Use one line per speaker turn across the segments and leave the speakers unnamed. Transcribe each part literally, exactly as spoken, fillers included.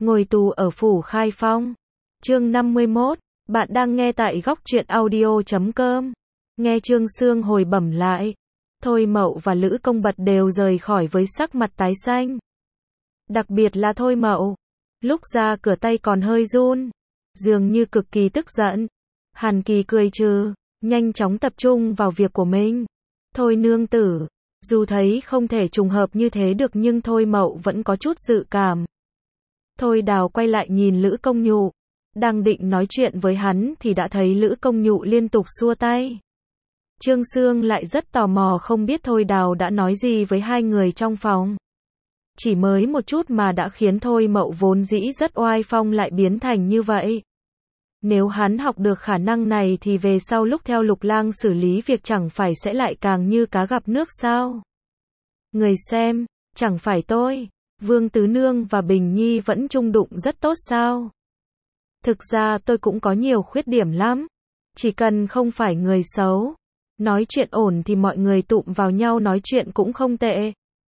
Ngồi tù ở phủ Khai Phong. Chương năm mươi mốt. Bạn đang nghe tại góc truyện audio chấm com. Nghe Trương Sương hồi bẩm lại. Thôi Mậu và Lữ Công Bật đều rời khỏi với sắc mặt tái xanh. Đặc biệt là Thôi Mậu. Lúc ra cửa tay còn hơi run. Dường như cực kỳ tức giận. Hàn Kỳ cười trừ. Nhanh chóng tập trung vào việc của mình. Thôi nương tử. Dù thấy không thể trùng hợp như thế được nhưng Thôi Mậu vẫn có chút dự cảm. Thôi Đào quay lại nhìn Lữ Công Nhụ. Đang định nói chuyện với hắn thì đã thấy Lữ Công Nhụ liên tục xua tay. Trương Sương lại rất tò mò không biết Thôi Đào đã nói gì với hai người trong phòng. Chỉ mới một chút mà đã khiến Thôi Mậu vốn dĩ rất oai phong lại biến thành như vậy. Nếu hắn học được khả năng này thì về sau lúc theo Lục Lang xử lý việc chẳng phải sẽ lại càng như cá gặp nước sao? Người xem, chẳng phải tôi, Vương Tứ Nương và Bình Nhi vẫn chung đụng rất tốt sao? Thực ra tôi cũng có nhiều khuyết điểm lắm. Chỉ cần không phải người xấu. Nói chuyện ổn thì mọi người tụm vào nhau nói chuyện cũng không tệ.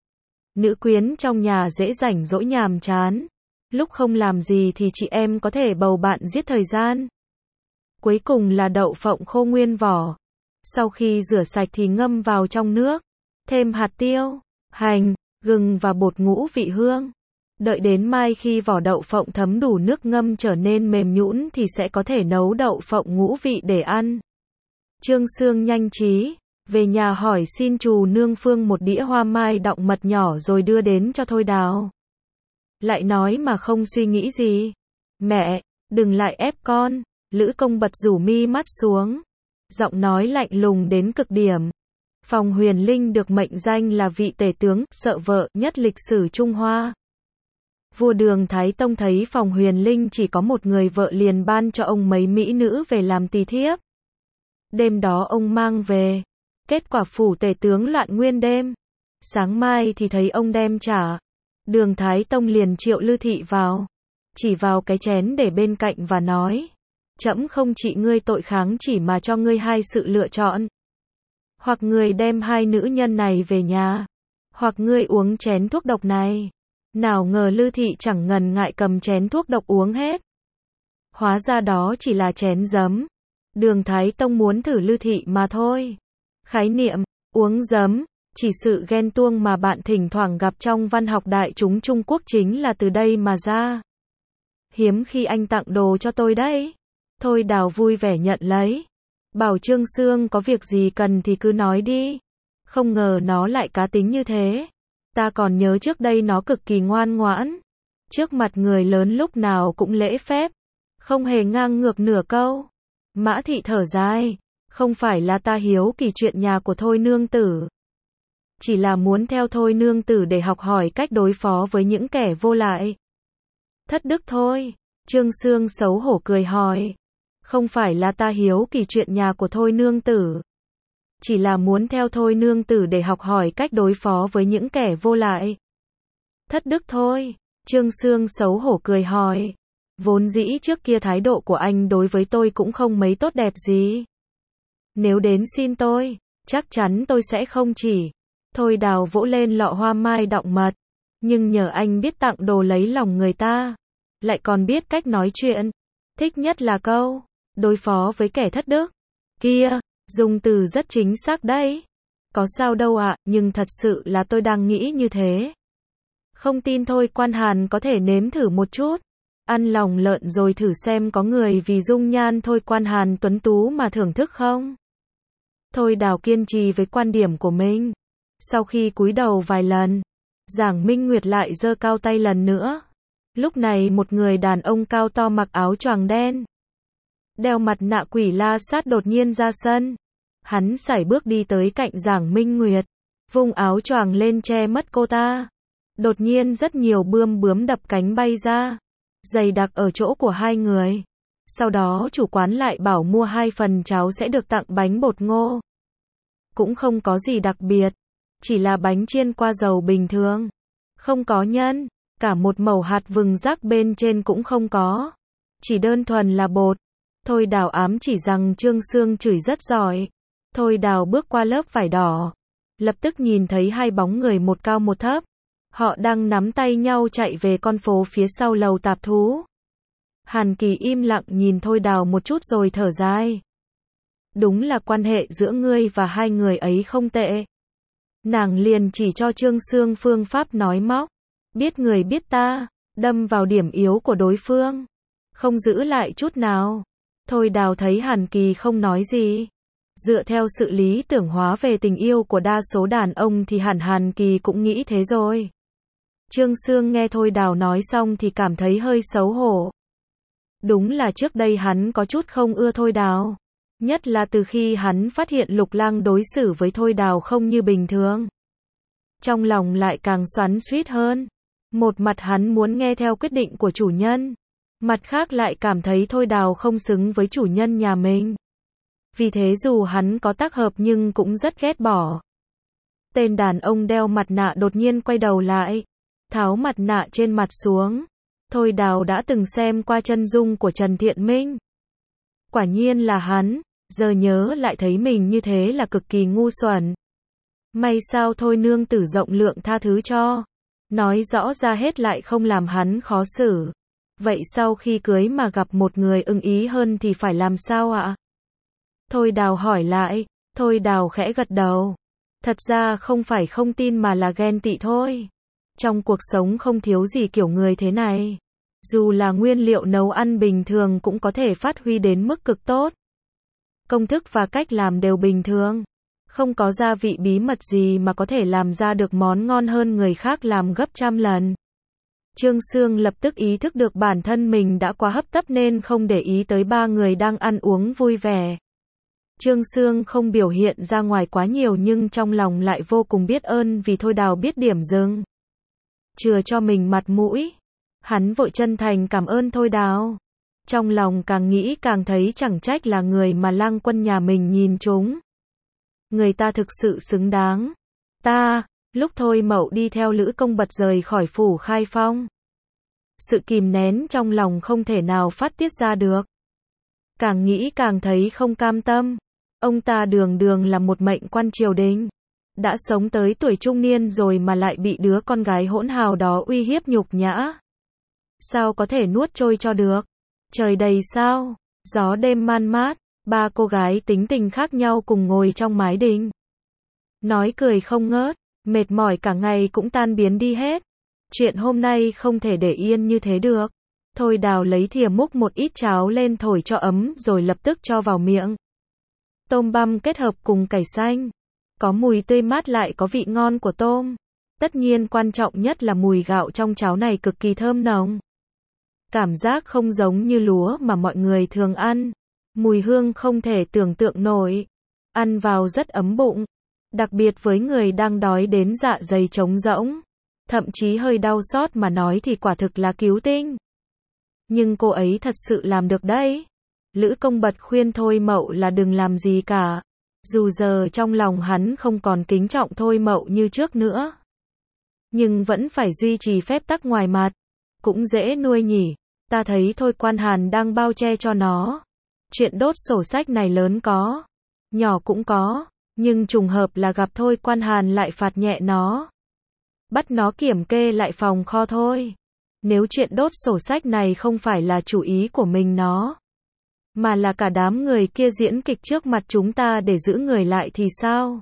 Nữ quyến trong nhà dễ rảnh rỗi nhàm chán. Lúc không làm gì thì chị em có thể bầu bạn giết thời gian. Cuối cùng là đậu phộng khô nguyên vỏ. Sau khi rửa sạch thì ngâm vào trong nước. Thêm hạt tiêu, hành, gừng và bột ngũ vị hương. Đợi đến mai khi vỏ đậu phộng thấm đủ nước ngâm trở nên mềm nhũn thì sẽ có thể nấu đậu phộng ngũ vị để ăn. Trương Sương nhanh trí, về nhà hỏi xin Trù Nương Phương một đĩa hoa mai đọng mật nhỏ rồi đưa đến cho Thôi Đào. Lại nói mà không suy nghĩ gì. Mẹ, đừng lại ép con. Lữ Công Bật rủ mi mắt xuống. Giọng nói lạnh lùng đến cực điểm. Phòng Huyền Linh được mệnh danh là vị tể tướng sợ vợ nhất lịch sử Trung Hoa. Vua Đường Thái Tông thấy Phòng Huyền Linh chỉ có một người vợ liền ban cho ông mấy mỹ nữ về làm tỳ thiếp. Đêm đó ông mang về. Kết quả phủ tể tướng loạn nguyên đêm. Sáng mai thì thấy ông đem trả. Đường Thái Tông liền triệu Lư Thị vào. Chỉ vào cái chén để bên cạnh và nói. Trẫm không trị ngươi tội kháng chỉ mà cho ngươi hai sự lựa chọn. Hoặc ngươi đem hai nữ nhân này về nhà. Hoặc ngươi uống chén thuốc độc này. Nào ngờ Lư Thị chẳng ngần ngại cầm chén thuốc độc uống hết. Hóa ra đó chỉ là chén giấm. Đường Thái Tông muốn thử Lư Thị mà thôi. Khái niệm, uống giấm, chỉ sự ghen tuông mà bạn thỉnh thoảng gặp trong văn học đại chúng Trung Quốc chính là từ đây mà ra. Hiếm khi anh tặng đồ cho tôi đấy. Thôi Đào vui vẻ nhận lấy. Bảo Trương Sương có việc gì cần thì cứ nói đi. Không ngờ nó lại cá tính như thế. Ta còn nhớ trước đây nó cực kỳ ngoan ngoãn. Trước mặt người lớn lúc nào cũng lễ phép. Không hề ngang ngược nửa câu. Mã Thị thở dài. Không phải là ta hiếu kỳ chuyện nhà của Thôi nương tử. Chỉ là muốn theo Thôi nương tử để học hỏi cách đối phó với những kẻ vô lại. Thất đức thôi. Trương Sương xấu hổ cười hỏi. Không phải là ta hiếu kỳ chuyện nhà của Thôi nương tử. Chỉ là muốn theo Thôi nương tử để học hỏi cách đối phó với những kẻ vô lại. Thất đức thôi. Trương Sương xấu hổ cười hỏi. Vốn dĩ trước kia thái độ của anh đối với tôi cũng không mấy tốt đẹp gì. Nếu đến xin tôi, chắc chắn tôi sẽ không chỉ. Thôi Đào vỗ lên lọ hoa mai đọng mật. Nhưng nhờ anh biết tặng đồ lấy lòng người ta. Lại còn biết cách nói chuyện. Thích nhất là câu, đối phó với kẻ thất đức. Kia, dùng từ rất chính xác đấy. Có sao đâu ạ, nhưng thật sự là tôi đang nghĩ như thế. Không tin thôi Quan Hàn có thể nếm thử một chút. Ăn lòng lợn rồi thử xem có người vì dung nhan Thôi Quan Hàn tuấn tú mà thưởng thức không? Thôi Đào kiên trì với quan điểm của mình. Sau khi cúi đầu vài lần, Giảng Minh Nguyệt lại giơ cao tay lần nữa. Lúc này một người đàn ông cao to mặc áo choàng đen, đeo mặt nạ quỷ la sát đột nhiên ra sân. Hắn sải bước đi tới cạnh Giảng Minh Nguyệt, vung áo choàng lên che mất cô ta. Đột nhiên rất nhiều bươm bướm đập cánh bay ra, dày đặc ở chỗ của hai người. Sau đó chủ quán lại bảo mua hai phần cháo sẽ được tặng bánh bột ngô. Cũng không có gì đặc biệt, chỉ là bánh chiên qua dầu bình thường, không có nhân. Cả một mẩu hạt vừng rắc bên trên cũng không có. Chỉ đơn thuần là bột. Thôi Đào ám chỉ rằng Trương Sương chửi rất giỏi. Thôi Đào bước qua lớp vải đỏ. Lập tức nhìn thấy hai bóng người một cao một thấp. Họ đang nắm tay nhau chạy về con phố phía sau lầu tạp thú. Hàn Kỳ im lặng nhìn Thôi Đào một chút rồi thở dài. Đúng là quan hệ giữa ngươi và hai người ấy không tệ. Nàng liền chỉ cho Trương Sương phương pháp nói móc. Biết người biết ta, đâm vào điểm yếu của đối phương. Không giữ lại chút nào. Thôi Đào thấy Hàn Kỳ không nói gì. Dựa theo sự lý tưởng hóa về tình yêu của đa số đàn ông thì hẳn Hàn Kỳ cũng nghĩ thế rồi. Trương Sương nghe Thôi Đào nói xong thì cảm thấy hơi xấu hổ. Đúng là trước đây hắn có chút không ưa Thôi Đào. Nhất là từ khi hắn phát hiện Lục Lang đối xử với Thôi Đào không như bình thường. Trong lòng lại càng xoắn xuýt hơn. Một mặt hắn muốn nghe theo quyết định của chủ nhân. Mặt khác lại cảm thấy Thôi Đào không xứng với chủ nhân nhà mình. Vì thế dù hắn có tác hợp nhưng cũng rất ghét bỏ. Tên đàn ông đeo mặt nạ đột nhiên quay đầu lại. Tháo mặt nạ trên mặt xuống. Thôi Đào đã từng xem qua chân dung của Trần Thiện Minh. Quả nhiên là hắn. Giờ nhớ lại thấy mình như thế là cực kỳ ngu xuẩn. May sao Thôi nương tử rộng lượng tha thứ cho. Nói rõ ra hết lại không làm hắn khó xử. Vậy sau khi cưới mà gặp một người ưng ý hơn thì phải làm sao ạ? Thôi Đào hỏi lại. Thôi Đào khẽ gật đầu. Thật ra không phải không tin mà là ghen tị thôi. Trong cuộc sống không thiếu gì kiểu người thế này. Dù là nguyên liệu nấu ăn bình thường cũng có thể phát huy đến mức cực tốt. Công thức và cách làm đều bình thường. Không có gia vị bí mật gì mà có thể làm ra được món ngon hơn người khác làm gấp trăm lần. Trương Sương lập tức ý thức được bản thân mình đã quá hấp tấp nên không để ý tới ba người đang ăn uống vui vẻ. Trương Sương không biểu hiện ra ngoài quá nhiều nhưng trong lòng lại vô cùng biết ơn vì Thôi Đào biết điểm dừng. Chừa cho mình mặt mũi. Hắn vội chân thành cảm ơn Thôi Đào. Trong lòng càng nghĩ càng thấy chẳng trách là người mà Lang Quân nhà mình nhìn trúng. Người ta thực sự xứng đáng. Ta, lúc Thôi Mậu đi theo Lữ Công Bật rời khỏi phủ Khai Phong. Sự kìm nén trong lòng không thể nào phát tiết ra được. Càng nghĩ càng thấy không cam tâm. Ông ta đường đường là một mệnh quan triều đình. Đã sống tới tuổi trung niên rồi mà lại bị đứa con gái hỗn hào đó uy hiếp nhục nhã. Sao có thể nuốt trôi cho được? Trời đầy sao, gió đêm man mát, ba cô gái tính tình khác nhau cùng ngồi trong mái đình. Nói cười không ngớt, mệt mỏi cả ngày cũng tan biến đi hết. Chuyện hôm nay không thể để yên như thế được. Thôi Đào lấy thìa múc một ít cháo lên thổi cho ấm rồi lập tức cho vào miệng. Tôm băm kết hợp cùng cải xanh. Có mùi tươi mát lại có vị ngon của tôm. Tất nhiên quan trọng nhất là mùi gạo trong cháo này cực kỳ thơm nồng. Cảm giác không giống như lúa mà mọi người thường ăn. Mùi hương không thể tưởng tượng nổi. Ăn vào rất ấm bụng. Đặc biệt với người đang đói đến dạ dày trống rỗng. Thậm chí hơi đau xót mà nói thì quả thực là cứu tinh. Nhưng cô ấy thật sự làm được đấy. Lữ Công Bật khuyên Thôi Mậu là đừng làm gì cả. Dù giờ trong lòng hắn không còn kính trọng Thôi Mậu như trước nữa. Nhưng vẫn phải duy trì phép tắc ngoài mặt. Cũng dễ nuôi nhỉ. Ta thấy Thôi Quan Hàn đang bao che cho nó. Chuyện đốt sổ sách này lớn có. Nhỏ cũng có. Nhưng trùng hợp là gặp Thôi Quan Hàn lại phạt nhẹ nó. Bắt nó kiểm kê lại phòng kho thôi. Nếu chuyện đốt sổ sách này không phải là chủ ý của mình nó. Mà là cả đám người kia diễn kịch trước mặt chúng ta để giữ người lại thì sao?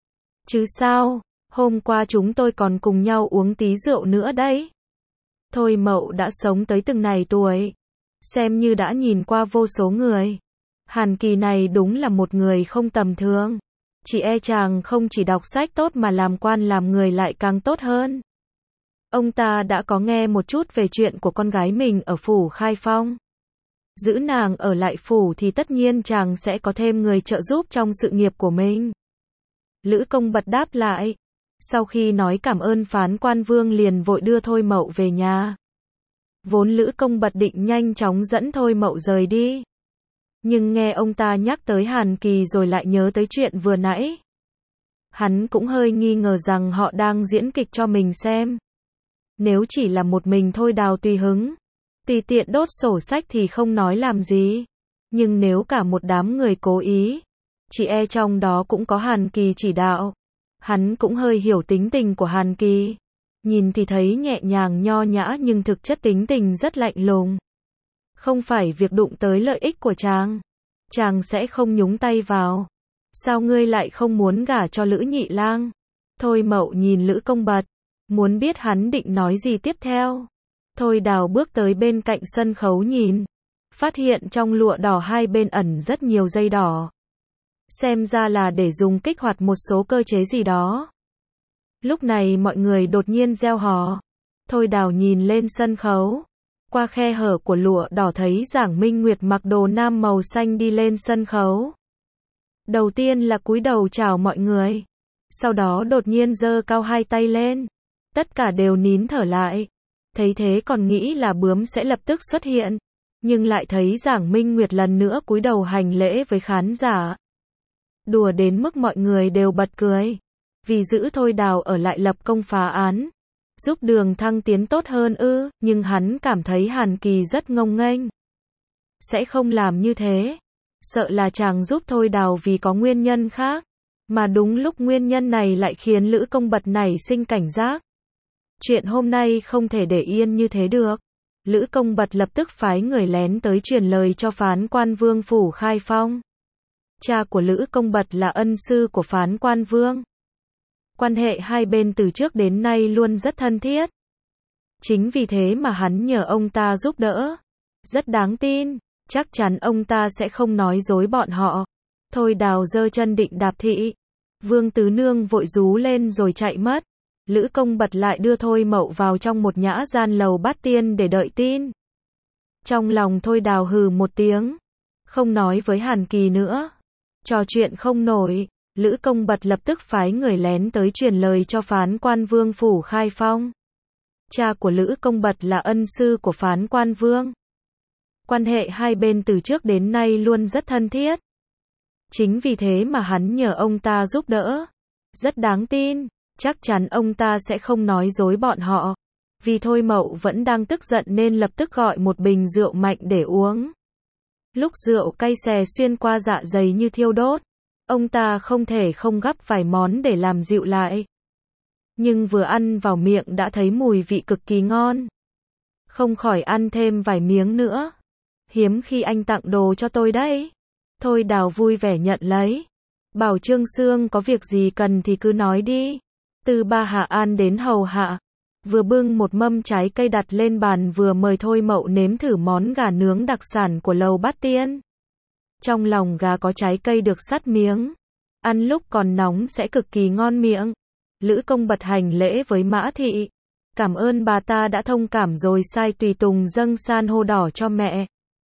Chứ sao, hôm qua chúng tôi còn cùng nhau uống tí rượu nữa đấy. Thôi Mậu đã sống tới từng này tuổi. Xem như đã nhìn qua vô số người. Hàn Kỳ này đúng là một người không tầm thường. Chỉ e chàng không chỉ đọc sách tốt mà làm quan làm người lại càng tốt hơn. Ông ta đã có nghe một chút về chuyện của con gái mình ở phủ Khai Phong. Giữ nàng ở lại phủ thì tất nhiên chàng sẽ có thêm người trợ giúp trong sự nghiệp của mình. Lữ Công Bật đáp lại. Sau khi nói cảm ơn phán quan vương liền vội đưa Thôi Mậu về nhà. Vốn Lữ Công Bật định nhanh chóng dẫn Thôi Mậu rời đi. Nhưng nghe ông ta nhắc tới Hàn Kỳ rồi lại nhớ tới chuyện vừa nãy. Hắn cũng hơi nghi ngờ rằng họ đang diễn kịch cho mình xem. Nếu chỉ là một mình Thôi Đào tùy hứng, tùy tiện đốt sổ sách thì không nói làm gì. Nhưng nếu cả một đám người cố ý, chỉ e trong đó cũng có Hàn Kỳ chỉ đạo. Hắn cũng hơi hiểu tính tình của Hàn Kỳ. nhìn thì thấy nhẹ nhàng nho nhã nhưng thực chất tính tình rất lạnh lùng. Không phải việc đụng tới lợi ích của chàng, chàng sẽ không nhúng tay vào. Sao ngươi lại không muốn gả cho Lữ Nhị Lang? Thôi Mậu nhìn Lữ Công Bật, muốn biết hắn định nói gì tiếp theo. Thôi Đào bước tới bên cạnh sân khấu nhìn, phát hiện trong lụa đỏ hai bên ẩn rất nhiều dây đỏ. Xem ra là để dùng kích hoạt một số cơ chế gì đó. Lúc này mọi người đột nhiên reo hò. Thôi Đào nhìn lên sân khấu, qua khe hở của lụa đỏ thấy Giảng Minh Nguyệt mặc đồ nam màu xanh đi lên sân khấu. Đầu tiên là cúi đầu chào mọi người, sau đó đột nhiên giơ cao hai tay lên. Tất cả đều nín thở lại. Thấy thế còn nghĩ là bướm sẽ lập tức xuất hiện, nhưng lại thấy Giảng Minh Nguyệt lần nữa cúi đầu hành lễ với khán giả. Đùa đến mức mọi người đều bật cười. Vì giữ Thôi Đào ở lại lập công phá án, giúp Đường thăng tiến tốt hơn ư, nhưng hắn cảm thấy Hàn Kỳ rất ngông nghênh. Sẽ không làm như thế. Sợ là chàng giúp Thôi Đào vì có nguyên nhân khác. Mà đúng lúc nguyên nhân này lại khiến Lữ Công Bật nảy sinh cảnh giác. Chuyện hôm nay không thể để yên như thế được. Lữ Công Bật lập tức phái người lén tới truyền lời cho phán quan Vương Phủ Khai Phong. Cha của Lữ Công Bật là ân sư của phán quan Vương. Quan hệ hai bên từ trước đến nay luôn rất thân thiết. Chính vì thế mà hắn nhờ ông ta giúp đỡ. Rất đáng tin, chắc chắn ông ta sẽ không nói dối bọn họ. Thôi Đào giơ chân định đạp thị. Vương Tứ Nương vội rú lên rồi chạy mất. Lữ Công Bật lại đưa Thôi Mậu vào trong một nhã gian lầu Bát Tiên để đợi tin. Trong lòng Thôi Đào hừ một tiếng, không nói với Hàn Kỳ nữa. Trò chuyện không nổi, Lữ Công Bật lập tức phái người lén tới truyền lời cho phán quan Vương Phủ Khai Phong. Cha của Lữ Công Bật là ân sư của phán quan Vương. Quan hệ hai bên từ trước đến nay luôn rất thân thiết. Chính vì thế mà hắn nhờ ông ta giúp đỡ. Rất đáng tin, chắc chắn ông ta sẽ không nói dối bọn họ. Vì Thôi Mậu vẫn đang tức giận nên lập tức gọi một bình rượu mạnh để uống. Lúc rượu cay xè xuyên qua dạ dày như thiêu đốt, ông ta không thể không gắp vài món để làm dịu lại. Nhưng vừa ăn vào miệng đã thấy mùi vị cực kỳ ngon. Không khỏi ăn thêm vài miếng nữa. Hiếm khi anh tặng đồ cho tôi đấy. Thôi Đào vui vẻ nhận lấy. Bảo Trương Sương có việc gì cần thì cứ nói đi. Từ Ba Hạ An đến hầu hạ. Vừa bưng một mâm trái cây đặt lên bàn vừa mời Thôi Mậu nếm thử món gà nướng đặc sản của lầu Bát Tiên. Trong lòng gà có trái cây được sắt miếng. Ăn lúc còn nóng sẽ cực kỳ ngon miệng. Lữ Công Bật hành lễ với Mã Thị. Cảm ơn bà ta đã thông cảm rồi sai tùy tùng dâng san hô đỏ cho mẹ.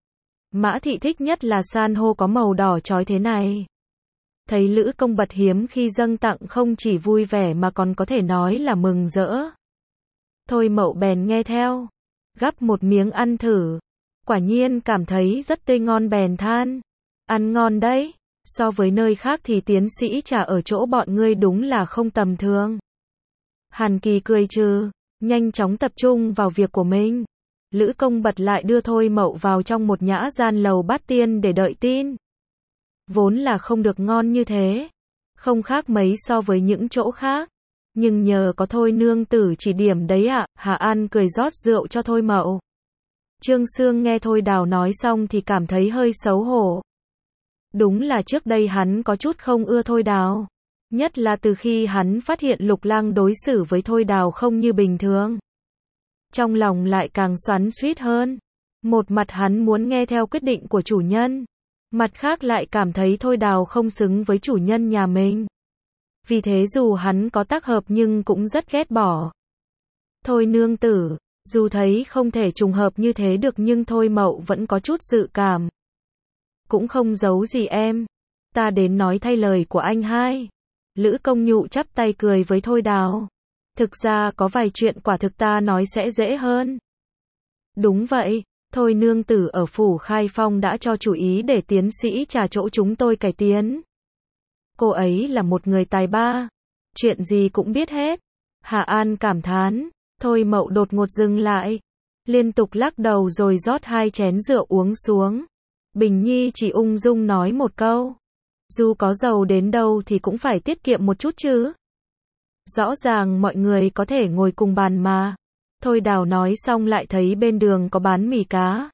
Mã Thị thích nhất là san hô có màu đỏ chói thế này. Thấy Lữ Công Bật hiếm khi dâng tặng không chỉ vui vẻ mà còn có thể nói là mừng rỡ. Thôi Mậu bèn nghe theo. Gắp một miếng ăn thử. Quả nhiên cảm thấy rất tươi ngon bèn than. Ăn ngon đấy. So với nơi khác thì tiến sĩ trà ở chỗ bọn ngươi đúng là không tầm thường. Hàn Kỳ cười trừ, nhanh chóng tập trung vào việc của mình. Lữ Công Bật lại đưa Thôi Mậu vào trong một nhã gian lầu Bát Tiên để đợi tin. Vốn là không được ngon như thế. Không khác mấy so với những chỗ khác. Nhưng nhờ có Thôi nương tử chỉ điểm đấy ạ, à, Hà An cười rót rượu cho Thôi Mậu. Trương Sương nghe Thôi Đào nói xong thì cảm thấy hơi xấu hổ. Đúng là trước đây hắn có chút không ưa Thôi Đào. Nhất là từ khi hắn phát hiện Lục Lang đối xử với Thôi Đào không như bình thường. Trong lòng lại càng xoắn xuýt hơn. Một mặt hắn muốn nghe theo quyết định của chủ nhân. Mặt khác lại cảm thấy Thôi Đào không xứng với chủ nhân nhà mình. Vì thế dù hắn có tác hợp nhưng cũng rất ghét bỏ. Thôi nương tử, dù thấy không thể trùng hợp như thế được nhưng Thôi Mậu vẫn có chút dự cảm. Cũng không giấu gì em. Ta đến nói thay lời của anh hai. Lữ Công Nhụ chắp tay cười với Thôi Đào. Thực ra có vài chuyện quả thực ta nói sẽ dễ hơn. Đúng vậy, Thôi nương tử ở Phủ Khai Phong đã cho chủ ý để tiến sĩ trà chỗ chúng tôi cải tiến. Cô ấy là một người tài ba. Chuyện gì cũng biết hết. Hà An cảm thán. Thôi Mậu đột ngột dừng lại. Liên tục lắc đầu rồi rót hai chén rượu uống xuống. Bình Nhi chỉ ung dung nói một câu. Dù có giàu đến đâu thì cũng phải tiết kiệm một chút chứ. Rõ ràng mọi người có thể ngồi cùng bàn mà. Thôi Đào nói xong lại thấy bên đường có bán mì cá.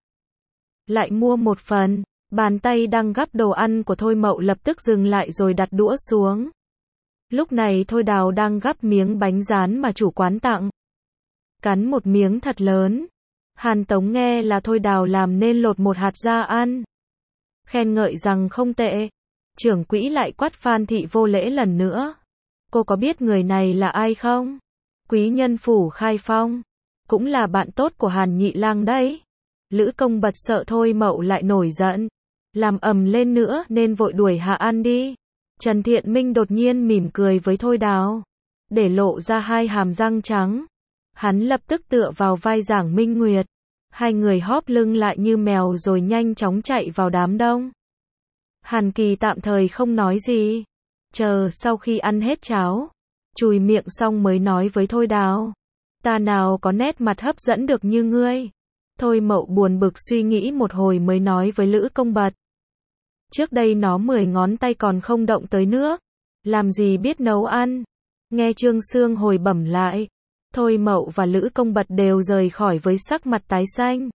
Lại mua một phần. Bàn tay đang gắp đồ ăn của Thôi Mậu lập tức dừng lại rồi đặt đũa xuống. Lúc này Thôi Đào đang gắp miếng bánh rán mà chủ quán tặng. Cắn một miếng thật lớn. Hàn Tống nghe là Thôi Đào làm nên lột một hạt ra ăn. Khen ngợi rằng không tệ. Trưởng quỹ lại quát Phan Thị vô lễ lần nữa. Cô có biết người này là ai không? Quý nhân phủ Khai Phong. Cũng là bạn tốt của Hàn Nhị Lang đấy. Lữ Công Bật sợ Thôi Mậu lại nổi giận. Làm ầm lên nữa nên vội đuổi hạ ăn đi. Trần Thiện Minh đột nhiên mỉm cười với Thôi Đào. Để lộ ra hai hàm răng trắng. Hắn lập tức tựa vào vai Giảng Minh Nguyệt. Hai người hóp lưng lại như mèo rồi nhanh chóng chạy vào đám đông. Hàn Kỳ tạm thời không nói gì. Chờ sau khi ăn hết cháo. Chùi miệng xong mới nói với Thôi Đào. Ta nào có nét mặt hấp dẫn được như ngươi. Thôi Mậu buồn bực suy nghĩ một hồi mới nói với Lữ Công Bật. Trước đây nó mười ngón tay còn không động tới nước. Làm gì biết nấu ăn. Nghe Trương Sương hồi bẩm lại. Thôi Mậu và Lữ Công Bật đều rời khỏi với sắc mặt tái xanh.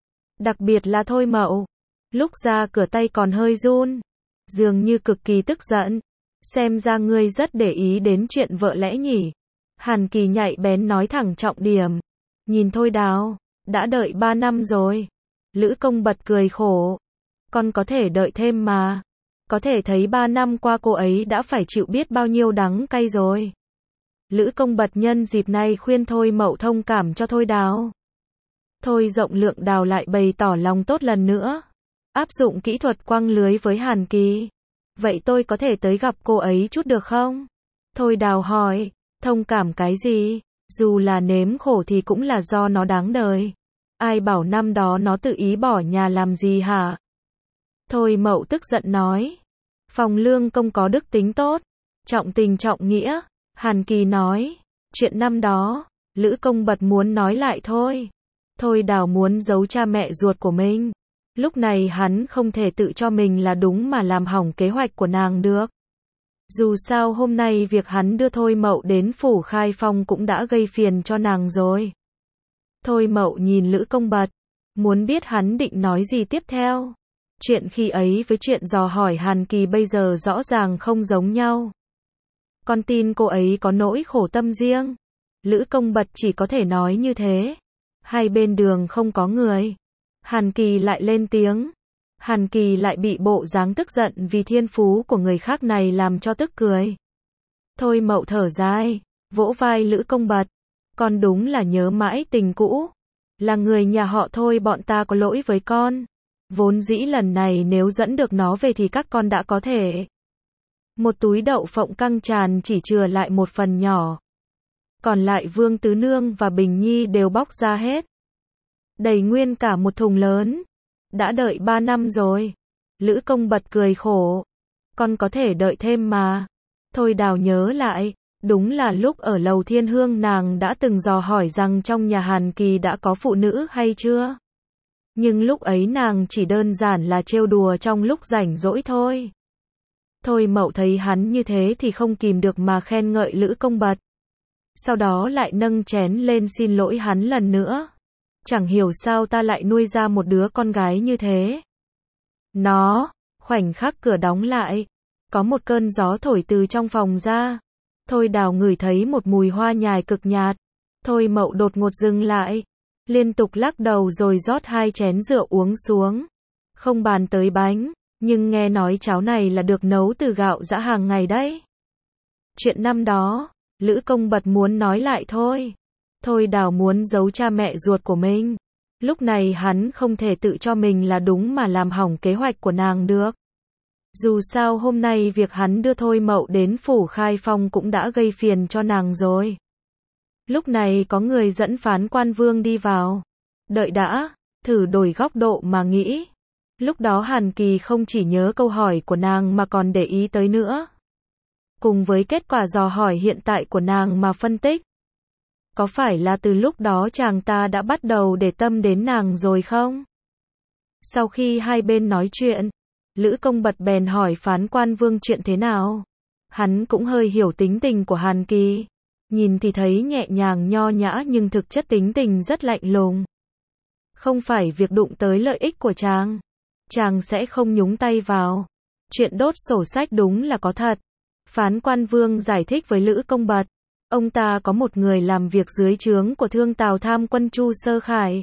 Đặc biệt là Thôi Mậu. Lúc ra cửa tay còn hơi run. Dường như cực kỳ tức giận. Xem ra ngươi rất để ý đến chuyện vợ lẽ nhỉ. Hàn Kỳ nhạy bén nói thẳng trọng điểm. Nhìn Thôi Đào. Đã đợi ba năm rồi. Lữ Công Bật cười khổ. Con có thể đợi thêm mà. Có thể thấy ba năm qua cô ấy đã phải chịu biết bao nhiêu đắng cay rồi. Lữ Công Bật nhân dịp này khuyên Thôi Mậu thông cảm cho Thôi Đào. Thôi Rộng Lượng Đào lại bày tỏ lòng tốt lần nữa. Áp dụng kỹ thuật quăng lưới với Hàn Kỳ. Vậy tôi có thể tới gặp cô ấy chút được không? Thôi Đào hỏi. Thông cảm cái gì? Dù là nếm khổ thì cũng là do nó đáng đời. Ai bảo năm đó nó tự ý bỏ nhà làm gì hả? Thôi Mậu tức giận nói. Phòng Lương Công có đức tính tốt. Trọng tình trọng nghĩa. Hàn Kỳ nói. Chuyện năm đó. Lữ Công Bật muốn nói lại thôi. Thôi Đào muốn giấu cha mẹ ruột của mình. Lúc này hắn không thể tự cho mình là đúng mà làm hỏng kế hoạch của nàng được. Dù sao hôm nay việc hắn đưa Thôi Mậu đến phủ Khai Phong cũng đã gây phiền cho nàng rồi. Thôi Mậu nhìn Lữ Công Bật. Muốn biết hắn định nói gì tiếp theo. Chuyện khi ấy với chuyện dò hỏi Hàn Kỳ bây giờ rõ ràng không giống nhau. Con tin cô ấy có nỗi khổ tâm riêng. Lữ Công Bật chỉ có thể nói như thế. Hai bên đường không có người. Hàn Kỳ lại lên tiếng. Hàn Kỳ lại bị bộ dáng tức giận vì thiên phú của người khác này làm cho tức cười. Thôi Mậu thở dài, vỗ vai Lữ Công Bật. Con đúng là nhớ mãi tình cũ. Là người nhà họ Thôi bọn ta có lỗi với con. Vốn dĩ lần này nếu dẫn được nó về thì các con đã có thể. Một túi đậu phộng căng tràn chỉ chừa lại một phần nhỏ. Còn lại Vương Tứ Nương và Bình Nhi đều bóc ra hết. Đầy nguyên cả một thùng lớn. Đã đợi ba năm rồi. Lữ Công Bật cười khổ. Con có thể đợi thêm mà. Thôi Đào nhớ lại. Đúng là lúc ở lầu Thiên Hương nàng đã từng dò hỏi rằng trong nhà Hàn Kỳ đã có phụ nữ hay chưa. Nhưng lúc ấy nàng chỉ đơn giản là trêu đùa trong lúc rảnh rỗi thôi. Thôi Mậu thấy hắn như thế thì không kìm được mà khen ngợi Lữ Công Bật. Sau đó lại nâng chén lên xin lỗi hắn lần nữa. Chẳng hiểu sao ta lại nuôi ra một đứa con gái như thế. Nó, khoảnh khắc cửa đóng lại. Có một cơn gió thổi từ trong phòng ra. Thôi Đào ngửi thấy một mùi hoa nhài cực nhạt. Thôi Mậu đột ngột dừng lại. Liên tục lắc đầu rồi rót hai chén rượu uống xuống. Không bàn tới bánh. Nhưng nghe nói cháo này là được nấu từ gạo giã hàng ngày đấy. Chuyện năm đó, Lữ Công Bật muốn nói lại thôi. Thôi Đào muốn giấu cha mẹ ruột của mình. Lúc này hắn không thể tự cho mình là đúng mà làm hỏng kế hoạch của nàng được. Dù sao hôm nay việc hắn đưa Thôi Mậu đến phủ Khai Phong cũng đã gây phiền cho nàng rồi. Lúc này có người dẫn Phán Quan Vương đi vào. Đợi đã, thử đổi góc độ mà nghĩ. Lúc đó Hàn Kỳ không chỉ nhớ câu hỏi của nàng mà còn để ý tới nữa. Cùng với kết quả dò hỏi hiện tại của nàng mà phân tích. Có phải là từ lúc đó chàng ta đã bắt đầu để tâm đến nàng rồi không? Sau khi hai bên nói chuyện, Lữ Công Bật bèn hỏi Phán Quan Vương chuyện thế nào. Hắn cũng hơi hiểu tính tình của Hàn Kỳ. Nhìn thì thấy nhẹ nhàng nho nhã nhưng thực chất tính tình rất lạnh lùng. Không phải việc đụng tới lợi ích của chàng, chàng sẽ không nhúng tay vào. Chuyện đốt sổ sách đúng là có thật. Phán quan Vương giải thích với Lữ Công Bật. Ông ta có một người làm việc dưới trướng của thương Tào tham quân Chu Sơ Khải.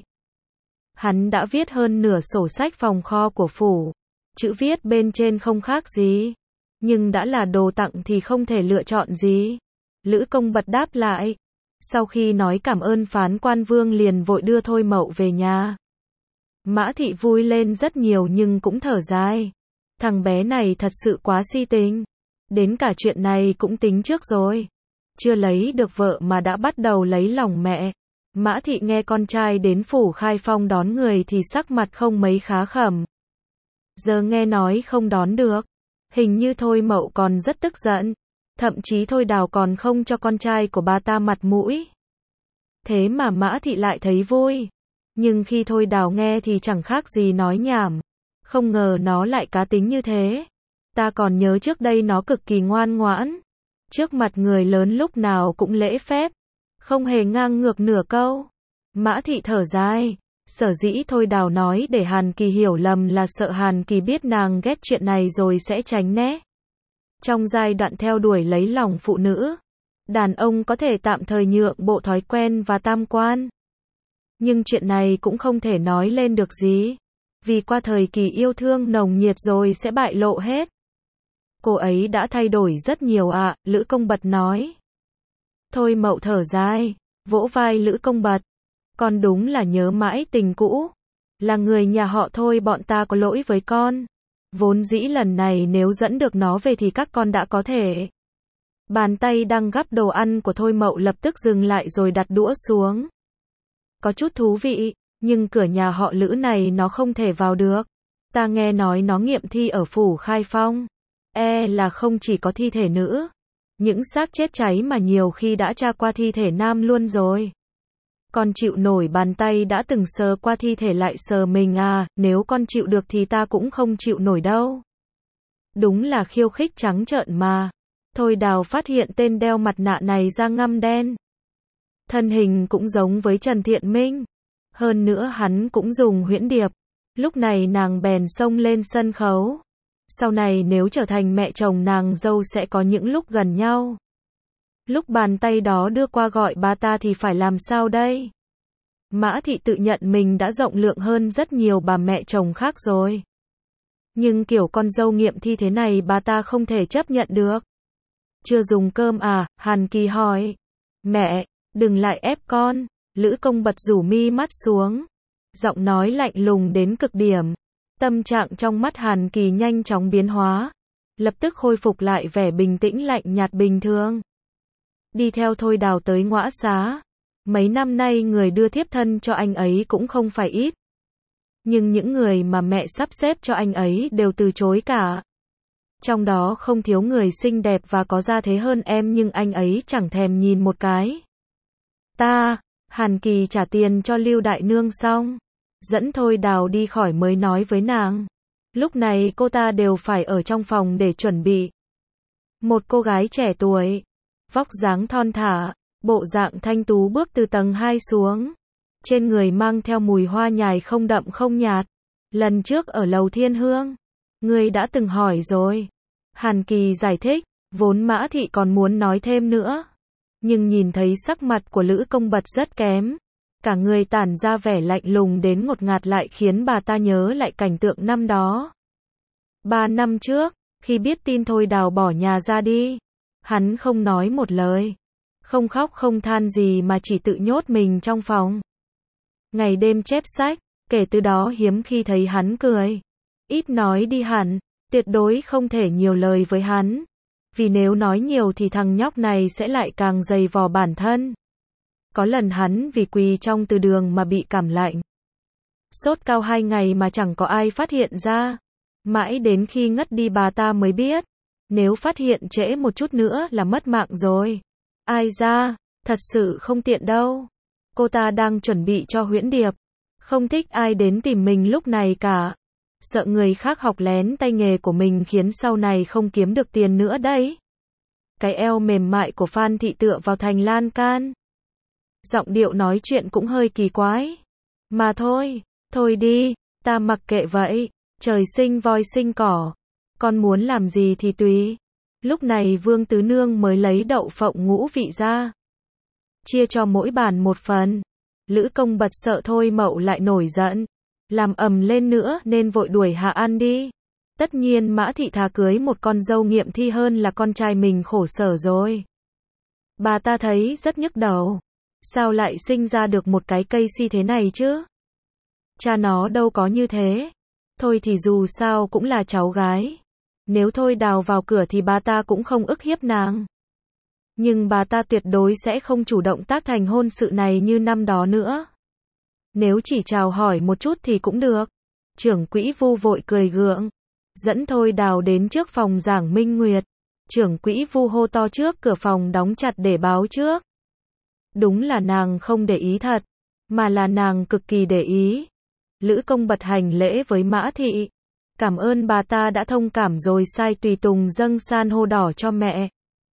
Hắn đã viết hơn nửa sổ sách phòng kho của phủ. Chữ viết bên trên không khác gì. Nhưng đã là đồ tặng thì không thể lựa chọn gì. Lữ Công Bật đáp lại. Sau khi nói cảm ơn phán quan Vương liền vội đưa Thôi Mậu về nhà. Mã Thị vui lên rất nhiều nhưng cũng thở dài. Thằng bé này thật sự quá si tình. Đến cả chuyện này cũng tính trước rồi. Chưa lấy được vợ mà đã bắt đầu lấy lòng mẹ. Mã Thị nghe con trai đến phủ Khai Phong đón người thì sắc mặt không mấy khá khẩm. Giờ nghe nói không đón được. Hình như Thôi Mậu còn rất tức giận. Thậm chí Thôi Đào còn không cho con trai của bà ta mặt mũi. Thế mà Mã Thị lại thấy vui. Nhưng khi Thôi Đào nghe thì chẳng khác gì nói nhảm. Không ngờ nó lại cá tính như thế. Ta còn nhớ trước đây nó cực kỳ ngoan ngoãn. Trước mặt người lớn lúc nào cũng lễ phép. Không hề ngang ngược nửa câu. Mã Thị thở dài. Sở dĩ Thôi Đào nói để Hàn Kỳ hiểu lầm là sợ Hàn Kỳ biết nàng ghét chuyện này rồi sẽ tránh né. Trong giai đoạn theo đuổi lấy lòng phụ nữ, đàn ông có thể tạm thời nhượng bộ thói quen và tam quan. Nhưng chuyện này cũng không thể nói lên được gì. Vì qua thời kỳ yêu thương nồng nhiệt rồi sẽ bại lộ hết. Cô ấy đã thay đổi rất nhiều ạ, à, Lữ Công Bật nói. Thôi Mậu thở dài, vỗ vai Lữ Công Bật. Con đúng là nhớ mãi tình cũ. Là người nhà họ Thôi bọn ta có lỗi với con. Vốn dĩ lần này nếu dẫn được nó về thì các con đã có thể. Bàn tay đang gắp đồ ăn của Thôi Mậu lập tức dừng lại rồi đặt đũa xuống. Có chút thú vị, nhưng cửa nhà họ Lữ này nó không thể vào được. Ta nghe nói nó nghiệm thi ở phủ Khai Phong. E là không chỉ có thi thể nữ. Những xác chết cháy mà nhiều khi đã tra qua thi thể nam luôn rồi. Con chịu nổi bàn tay đã từng sờ qua thi thể lại sờ mình à, nếu con chịu được thì ta cũng không chịu nổi đâu. Đúng là khiêu khích trắng trợn mà. Thôi Đào phát hiện tên đeo mặt nạ này da ngăm đen. Thân hình cũng giống với Trần Thiện Minh. Hơn nữa hắn cũng dùng huyễn điệp. Lúc này nàng bèn xông lên sân khấu. Sau này nếu trở thành mẹ chồng nàng dâu sẽ có những lúc gần nhau. Lúc bàn tay đó đưa qua gọi bà ta thì phải làm sao đây? Mã Thị tự nhận mình đã rộng lượng hơn rất nhiều bà mẹ chồng khác rồi. Nhưng kiểu con dâu nghiệm thi thế này bà ta không thể chấp nhận được. Chưa dùng cơm à? Hàn Kỳ hỏi. Mẹ, đừng lại ép con. Lữ Công Bật rủ mi mắt xuống. Giọng nói lạnh lùng đến cực điểm. Tâm trạng trong mắt Hàn Kỳ nhanh chóng biến hóa. Lập tức khôi phục lại vẻ bình tĩnh lạnh nhạt bình thường. Đi theo Thôi Đào tới Ngõa Xá. Mấy năm nay người đưa thiếp thân cho anh ấy cũng không phải ít. Nhưng những người mà mẹ sắp xếp cho anh ấy đều từ chối cả. Trong đó không thiếu người xinh đẹp và có gia thế hơn em nhưng anh ấy chẳng thèm nhìn một cái. Ta, Hàn Kỳ trả tiền cho Lưu Đại Nương xong. Dẫn Thôi Đào đi khỏi mới nói với nàng. Lúc này cô ta đều phải ở trong phòng để chuẩn bị. Một cô gái trẻ tuổi. Vóc dáng thon thả, bộ dạng thanh tú bước từ tầng hai xuống. Trên người mang theo mùi hoa nhài không đậm không nhạt. Lần trước ở lầu Thiên Hương, người đã từng hỏi rồi. Hàn Kỳ giải thích, vốn Mã Thị còn muốn nói thêm nữa. Nhưng nhìn thấy sắc mặt của Lữ Công Bật rất kém. Cả người tản ra vẻ lạnh lùng đến ngột ngạt lại khiến bà ta nhớ lại cảnh tượng năm đó. Ba năm trước, khi biết tin Thôi Đào bỏ nhà ra đi. Hắn không nói một lời. Không khóc không than gì mà chỉ tự nhốt mình trong phòng. Ngày đêm chép sách, kể từ đó hiếm khi thấy hắn cười. Ít nói đi hẳn, tuyệt đối không thể nhiều lời với hắn. Vì nếu nói nhiều thì thằng nhóc này sẽ lại càng dày vò bản thân. Có lần hắn vì quỳ trong từ đường mà bị cảm lạnh. Sốt cao hai ngày mà chẳng có ai phát hiện ra. Mãi đến khi ngất đi bà ta mới biết. Nếu phát hiện trễ một chút nữa là mất mạng rồi. Ai ra, thật sự không tiện đâu. Cô ta đang chuẩn bị cho huyễn điệp. Không thích ai đến tìm mình lúc này cả. Sợ người khác học lén tay nghề của mình khiến sau này không kiếm được tiền nữa đấy. cái eo mềm mại của Phan Thị tựa vào thành lan can. Giọng điệu nói chuyện cũng hơi kỳ quái. Mà thôi, thôi đi, ta mặc kệ vậy, trời sinh voi sinh cỏ. Con muốn làm gì thì tùy. Lúc này Vương Tứ Nương mới lấy đậu phộng ngũ vị ra. Chia cho mỗi bàn một phần. Lữ Công Bật sợ Thôi Mậu lại nổi giận. Làm ầm lên nữa nên vội đuổi hạ ăn đi. Tất nhiên Mã Thị thà cưới một con dâu nghiệm thi hơn là con trai mình khổ sở rồi. Bà ta thấy rất nhức đầu. Sao lại sinh ra được một cái cây si thế này chứ? Cha nó đâu có như thế. Thôi thì dù sao cũng là cháu gái. Nếu Thôi Đào vào cửa thì bà ta cũng không ức hiếp nàng. Nhưng bà ta tuyệt đối sẽ không chủ động tác thành hôn sự này như năm đó nữa. Nếu chỉ chào hỏi một chút thì cũng được. Trưởng quỹ Vu vội cười gượng, dẫn Thôi Đào đến trước phòng Giảng Minh Nguyệt. Trưởng quỹ Vu hô to trước cửa phòng đóng chặt để báo trước. Đúng là nàng không để ý thật, mà là nàng cực kỳ để ý. Lữ Công Bật hành lễ với Mã Thị. Cảm ơn bà ta đã thông cảm rồi sai tùy tùng dâng san hô đỏ cho mẹ.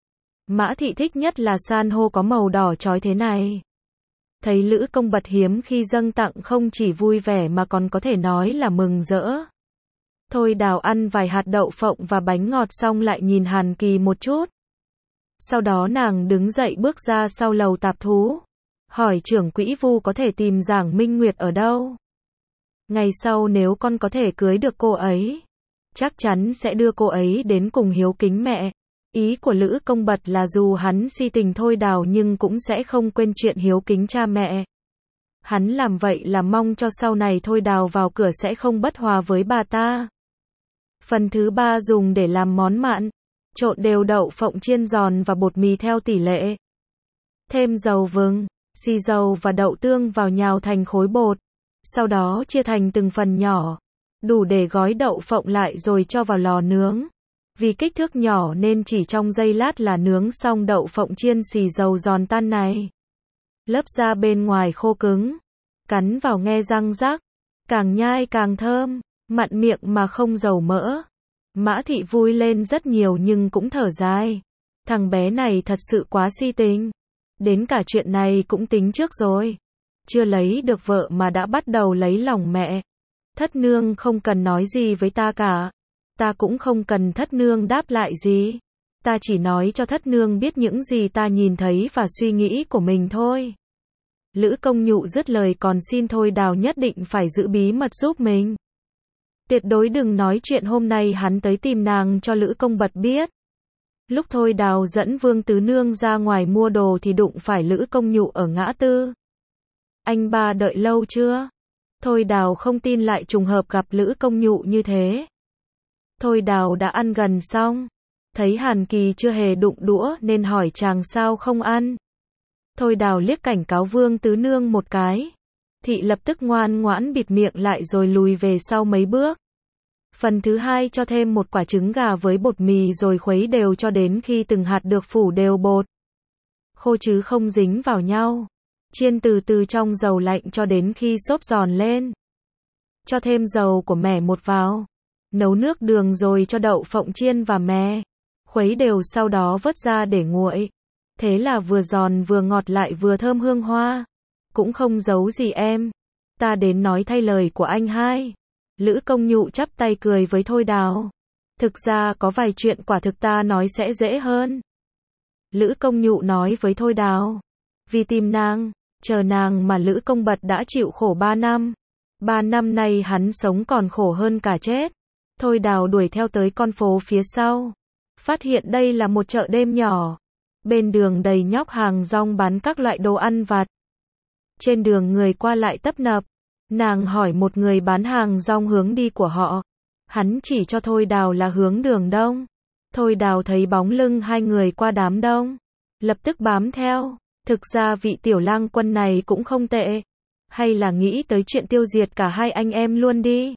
Mã Thị thích nhất là san hô có màu đỏ chói thế này. Thấy Lữ Công Bật hiếm khi dâng tặng không chỉ vui vẻ mà còn có thể nói là mừng rỡ. Thôi Đào ăn vài hạt đậu phộng và bánh ngọt xong lại nhìn Hàn Kỳ một chút. Sau đó nàng đứng dậy bước ra sau lầu tạp thú. Hỏi trưởng quỹ Vu có thể tìm Giảng Minh Nguyệt ở đâu. Ngày sau nếu con có thể cưới được cô ấy, chắc chắn sẽ đưa cô ấy đến cùng hiếu kính mẹ. Ý của Lữ Công Bật là dù hắn si tình Thôi Đào nhưng cũng sẽ không quên chuyện hiếu kính cha mẹ. Hắn làm vậy là mong cho sau này Thôi Đào vào cửa sẽ không bất hòa với bà ta. Phần thứ ba dùng để làm món mặn. Trộn đều đậu phộng chiên giòn và bột mì theo tỷ lệ. Thêm dầu vừng, xì dầu và đậu tương vào nhào thành khối bột. Sau đó chia thành từng phần nhỏ. Đủ để gói đậu phộng lại rồi cho vào lò nướng. Vì kích thước nhỏ nên chỉ trong giây lát là nướng xong đậu phộng chiên xì dầu giòn tan này. Lớp da bên ngoài khô cứng. Cắn vào nghe răng rắc. Càng nhai càng thơm. Mặn miệng mà không dầu mỡ. Mã Thị vui lên rất nhiều nhưng cũng thở dài. Thằng bé này thật sự quá si tình. Đến cả chuyện này cũng tính trước rồi. Chưa lấy được vợ mà đã bắt đầu lấy lòng mẹ. Thất nương không cần nói gì với ta cả. Ta cũng không cần thất nương đáp lại gì. Ta chỉ nói cho thất nương biết những gì ta nhìn thấy và suy nghĩ của mình thôi. Lữ Công Nhụ dứt lời còn xin Thôi Đào nhất định phải giữ bí mật giúp mình. Tuyệt đối đừng nói chuyện hôm nay hắn tới tìm nàng cho Lữ Công Bật biết. Lúc Thôi Đào dẫn Vương Tứ Nương ra ngoài mua đồ thì đụng phải Lữ Công Nhụ ở ngã tư. Anh ba đợi lâu chưa? Thôi Đào không tin lại trùng hợp gặp Lữ Công Nhụ như thế. Thôi Đào đã ăn gần xong. Thấy Hàn Kỳ chưa hề đụng đũa nên hỏi chàng sao không ăn. Thôi Đào liếc cảnh cáo Vương Tứ Nương một cái. Thị lập tức ngoan ngoãn bịt miệng lại rồi lùi về sau mấy bước. Phần thứ hai cho thêm một quả trứng gà với bột mì rồi khuấy đều cho đến khi từng hạt được phủ đều bột. Khô chứ không dính vào nhau. Chiên từ từ trong dầu lạnh cho đến khi xốp giòn lên. Cho thêm dầu của mẻ một vào. Nấu nước đường rồi cho đậu phộng chiên và mè. Khuấy đều sau đó vớt ra để nguội. Thế là vừa giòn vừa ngọt lại vừa thơm hương hoa. Cũng không giấu gì em. Ta đến nói thay lời của anh hai. Lữ Công Nhụ chắp tay cười với Thôi Đào. Thực ra có vài chuyện quả thực ta nói sẽ dễ hơn. Lữ Công Nhụ nói với Thôi Đào. Vì tìm nàng, chờ nàng mà Lữ Công Bật đã chịu khổ ba năm. Ba năm nay hắn sống còn khổ hơn cả chết. Thôi Đào đuổi theo tới con phố phía sau. Phát hiện đây là một chợ đêm nhỏ. Bên đường đầy nhóc hàng rong bán các loại đồ ăn vặt. Trên đường người qua lại tấp nập. Nàng hỏi một người bán hàng rong hướng đi của họ. Hắn chỉ cho Thôi Đào là hướng đường đông. Thôi Đào thấy bóng lưng hai người qua đám đông. Lập tức bám theo. Thực ra vị tiểu lang quân này cũng không tệ. Hay là nghĩ tới chuyện tiêu diệt cả hai anh em luôn đi.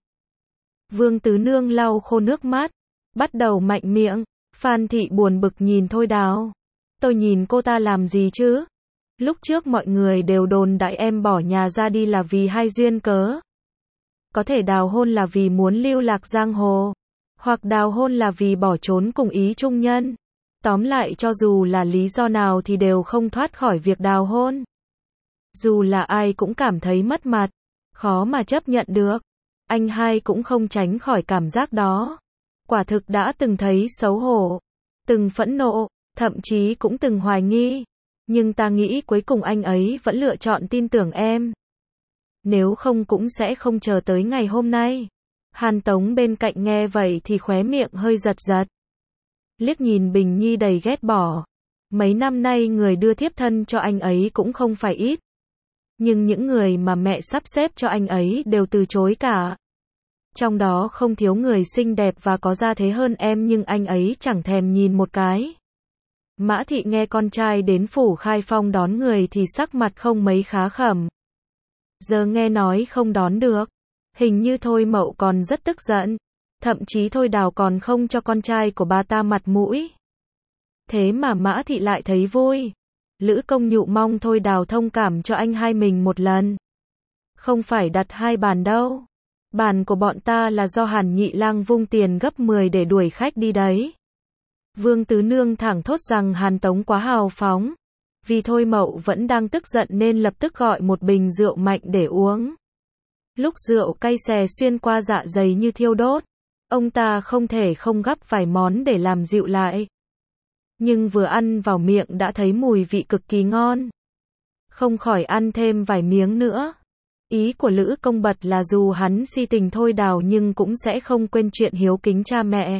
Vương Tứ Nương lau khô nước mắt. Bắt đầu mạnh miệng. Phan Thị buồn bực nhìn Thôi Đào. Tôi nhìn cô ta làm gì chứ? Lúc trước mọi người đều đồn đại em bỏ nhà ra đi là vì hai duyên cớ. Có thể đào hôn là vì muốn lưu lạc giang hồ. Hoặc đào hôn là vì bỏ trốn cùng ý trung nhân. Tóm lại cho dù là lý do nào thì đều không thoát khỏi việc đào hôn. Dù là ai cũng cảm thấy mất mặt, khó mà chấp nhận được. Anh hai cũng không tránh khỏi cảm giác đó. Quả thực đã từng thấy xấu hổ, từng phẫn nộ, thậm chí cũng từng hoài nghi. Nhưng ta nghĩ cuối cùng anh ấy vẫn lựa chọn tin tưởng em. Nếu không cũng sẽ không chờ tới ngày hôm nay. Hàn Tống bên cạnh nghe vậy thì khóe miệng hơi giật giật. Liếc nhìn Bình Nhi đầy ghét bỏ. Mấy năm nay người đưa thiếp thân cho anh ấy cũng không phải ít. Nhưng những người mà mẹ sắp xếp cho anh ấy đều từ chối cả. Trong đó không thiếu người xinh đẹp và có gia thế hơn em nhưng anh ấy chẳng thèm nhìn một cái. Mã Thị nghe con trai đến phủ Khai Phong đón người thì sắc mặt không mấy khá khẩm. Giờ nghe nói không đón được. Hình như Thôi Mậu còn rất tức giận. Thậm chí Thôi Đào còn không cho con trai của bà ta mặt mũi. Thế mà Mã Thị lại thấy vui. Lữ Công Nhụ mong Thôi Đào thông cảm cho anh hai mình một lần. Không phải đặt hai bàn đâu. Bàn của bọn ta là do Hàn Nhị Lang vung tiền gấp mười để đuổi khách đi đấy. Vương Tứ Nương thẳng thốt rằng Hàn Tống quá hào phóng. Vì Thôi Mậu vẫn đang tức giận nên lập tức gọi một bình rượu mạnh để uống. Lúc rượu cay xè xuyên qua dạ dày như thiêu đốt, ông ta không thể không gắp vài món để làm dịu lại. Nhưng vừa ăn vào miệng đã thấy mùi vị cực kỳ ngon. Không khỏi ăn thêm vài miếng nữa. Ý của Lữ Công Bật là dù hắn si tình Thôi Đào nhưng cũng sẽ không quên chuyện hiếu kính cha mẹ.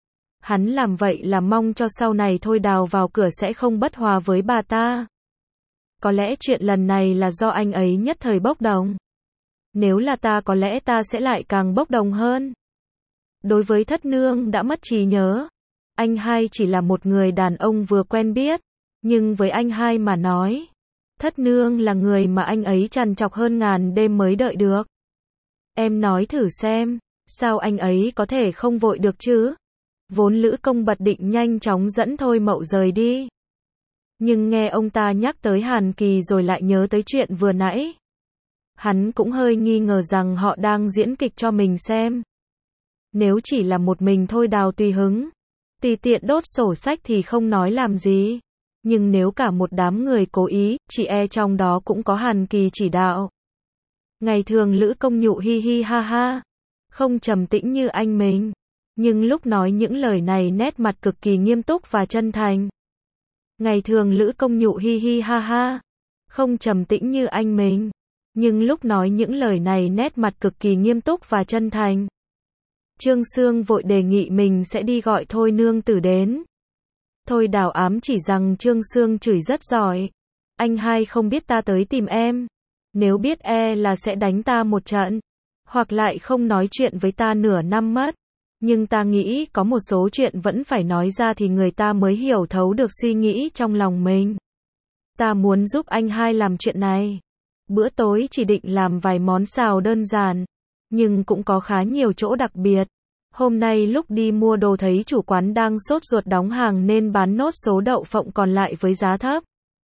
Hắn làm vậy là mong cho sau này Thôi Đào vào cửa sẽ không bất hòa với bà ta. Có lẽ chuyện lần này là do anh ấy nhất thời bốc đồng. Nếu là ta có lẽ ta sẽ lại càng bốc đồng hơn. Đối với Thất Nương đã mất trí nhớ, anh hai chỉ là một người đàn ông vừa quen biết. Nhưng với anh hai mà nói, Thất Nương là người mà anh ấy trằn trọc hơn ngàn đêm mới đợi được. Em nói thử xem, sao anh ấy có thể không vội được chứ? Vốn Lữ Công Bật định nhanh chóng dẫn Thôi Mậu rời đi. Nhưng nghe ông ta nhắc tới Hàn Kỳ rồi lại nhớ tới chuyện vừa nãy. Hắn cũng hơi nghi ngờ rằng họ đang diễn kịch cho mình xem. Nếu chỉ là một mình Thôi Đào tùy hứng, tùy tiện đốt sổ sách thì không nói làm gì. Nhưng nếu cả một đám người cố ý, chỉ e trong đó cũng có Hàn Kỳ chỉ đạo. Ngày thường Lữ Công Nhụ hi hi ha ha, không trầm tĩnh như anh mình. Nhưng lúc nói những lời này nét mặt cực kỳ nghiêm túc và chân thành. Ngày thường Lữ Công Nhụ hi hi ha ha, không trầm tĩnh như anh mình. Nhưng lúc nói những lời này nét mặt cực kỳ nghiêm túc và chân thành. Trương Sương vội đề nghị mình sẽ đi gọi Thôi nương tử đến. Thôi Đào ám chỉ rằng Trương Sương chửi rất giỏi. Anh hai không biết ta tới tìm em. Nếu biết e là sẽ đánh ta một trận. Hoặc lại không nói chuyện với ta nửa năm mất. Nhưng ta nghĩ có một số chuyện vẫn phải nói ra thì người ta mới hiểu thấu được suy nghĩ trong lòng mình. Ta muốn giúp anh hai làm chuyện này. Bữa tối chỉ định làm vài món xào đơn giản. Nhưng cũng có khá nhiều chỗ đặc biệt. Hôm nay lúc đi mua đồ thấy chủ quán đang sốt ruột đóng hàng nên bán nốt số đậu phộng còn lại với giá thấp.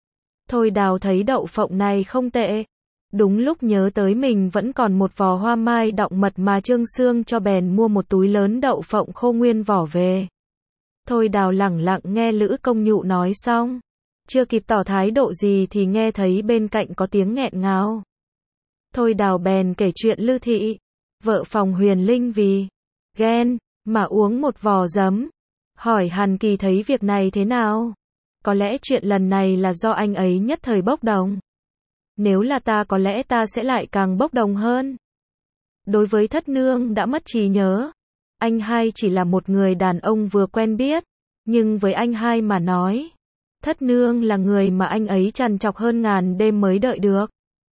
Thôi Đào thấy đậu phộng này không tệ. Đúng lúc nhớ tới mình vẫn còn một vò hoa mai đọng mật mà Trương Sương cho bèn mua một túi lớn đậu phộng khô nguyên vỏ về. Thôi Đào lẳng lặng nghe Lữ Công Nhụ nói xong. Chưa kịp tỏ thái độ gì thì nghe thấy bên cạnh có tiếng nghẹn ngào. Thôi Đào bèn kể chuyện Lư Thị, vợ phòng Huyền Linh vì ghen mà uống một vò giấm. Hỏi Hàn Kỳ thấy việc này thế nào? Có lẽ chuyện lần này là do anh ấy nhất thời bốc đồng. Nếu là ta có lẽ ta sẽ lại càng bốc đồng hơn. Đối với Thất Nương đã mất trí nhớ, anh hai chỉ là một người đàn ông vừa quen biết. Nhưng với anh hai mà nói, Thất Nương là người mà anh ấy trằn trọc hơn ngàn đêm mới đợi được.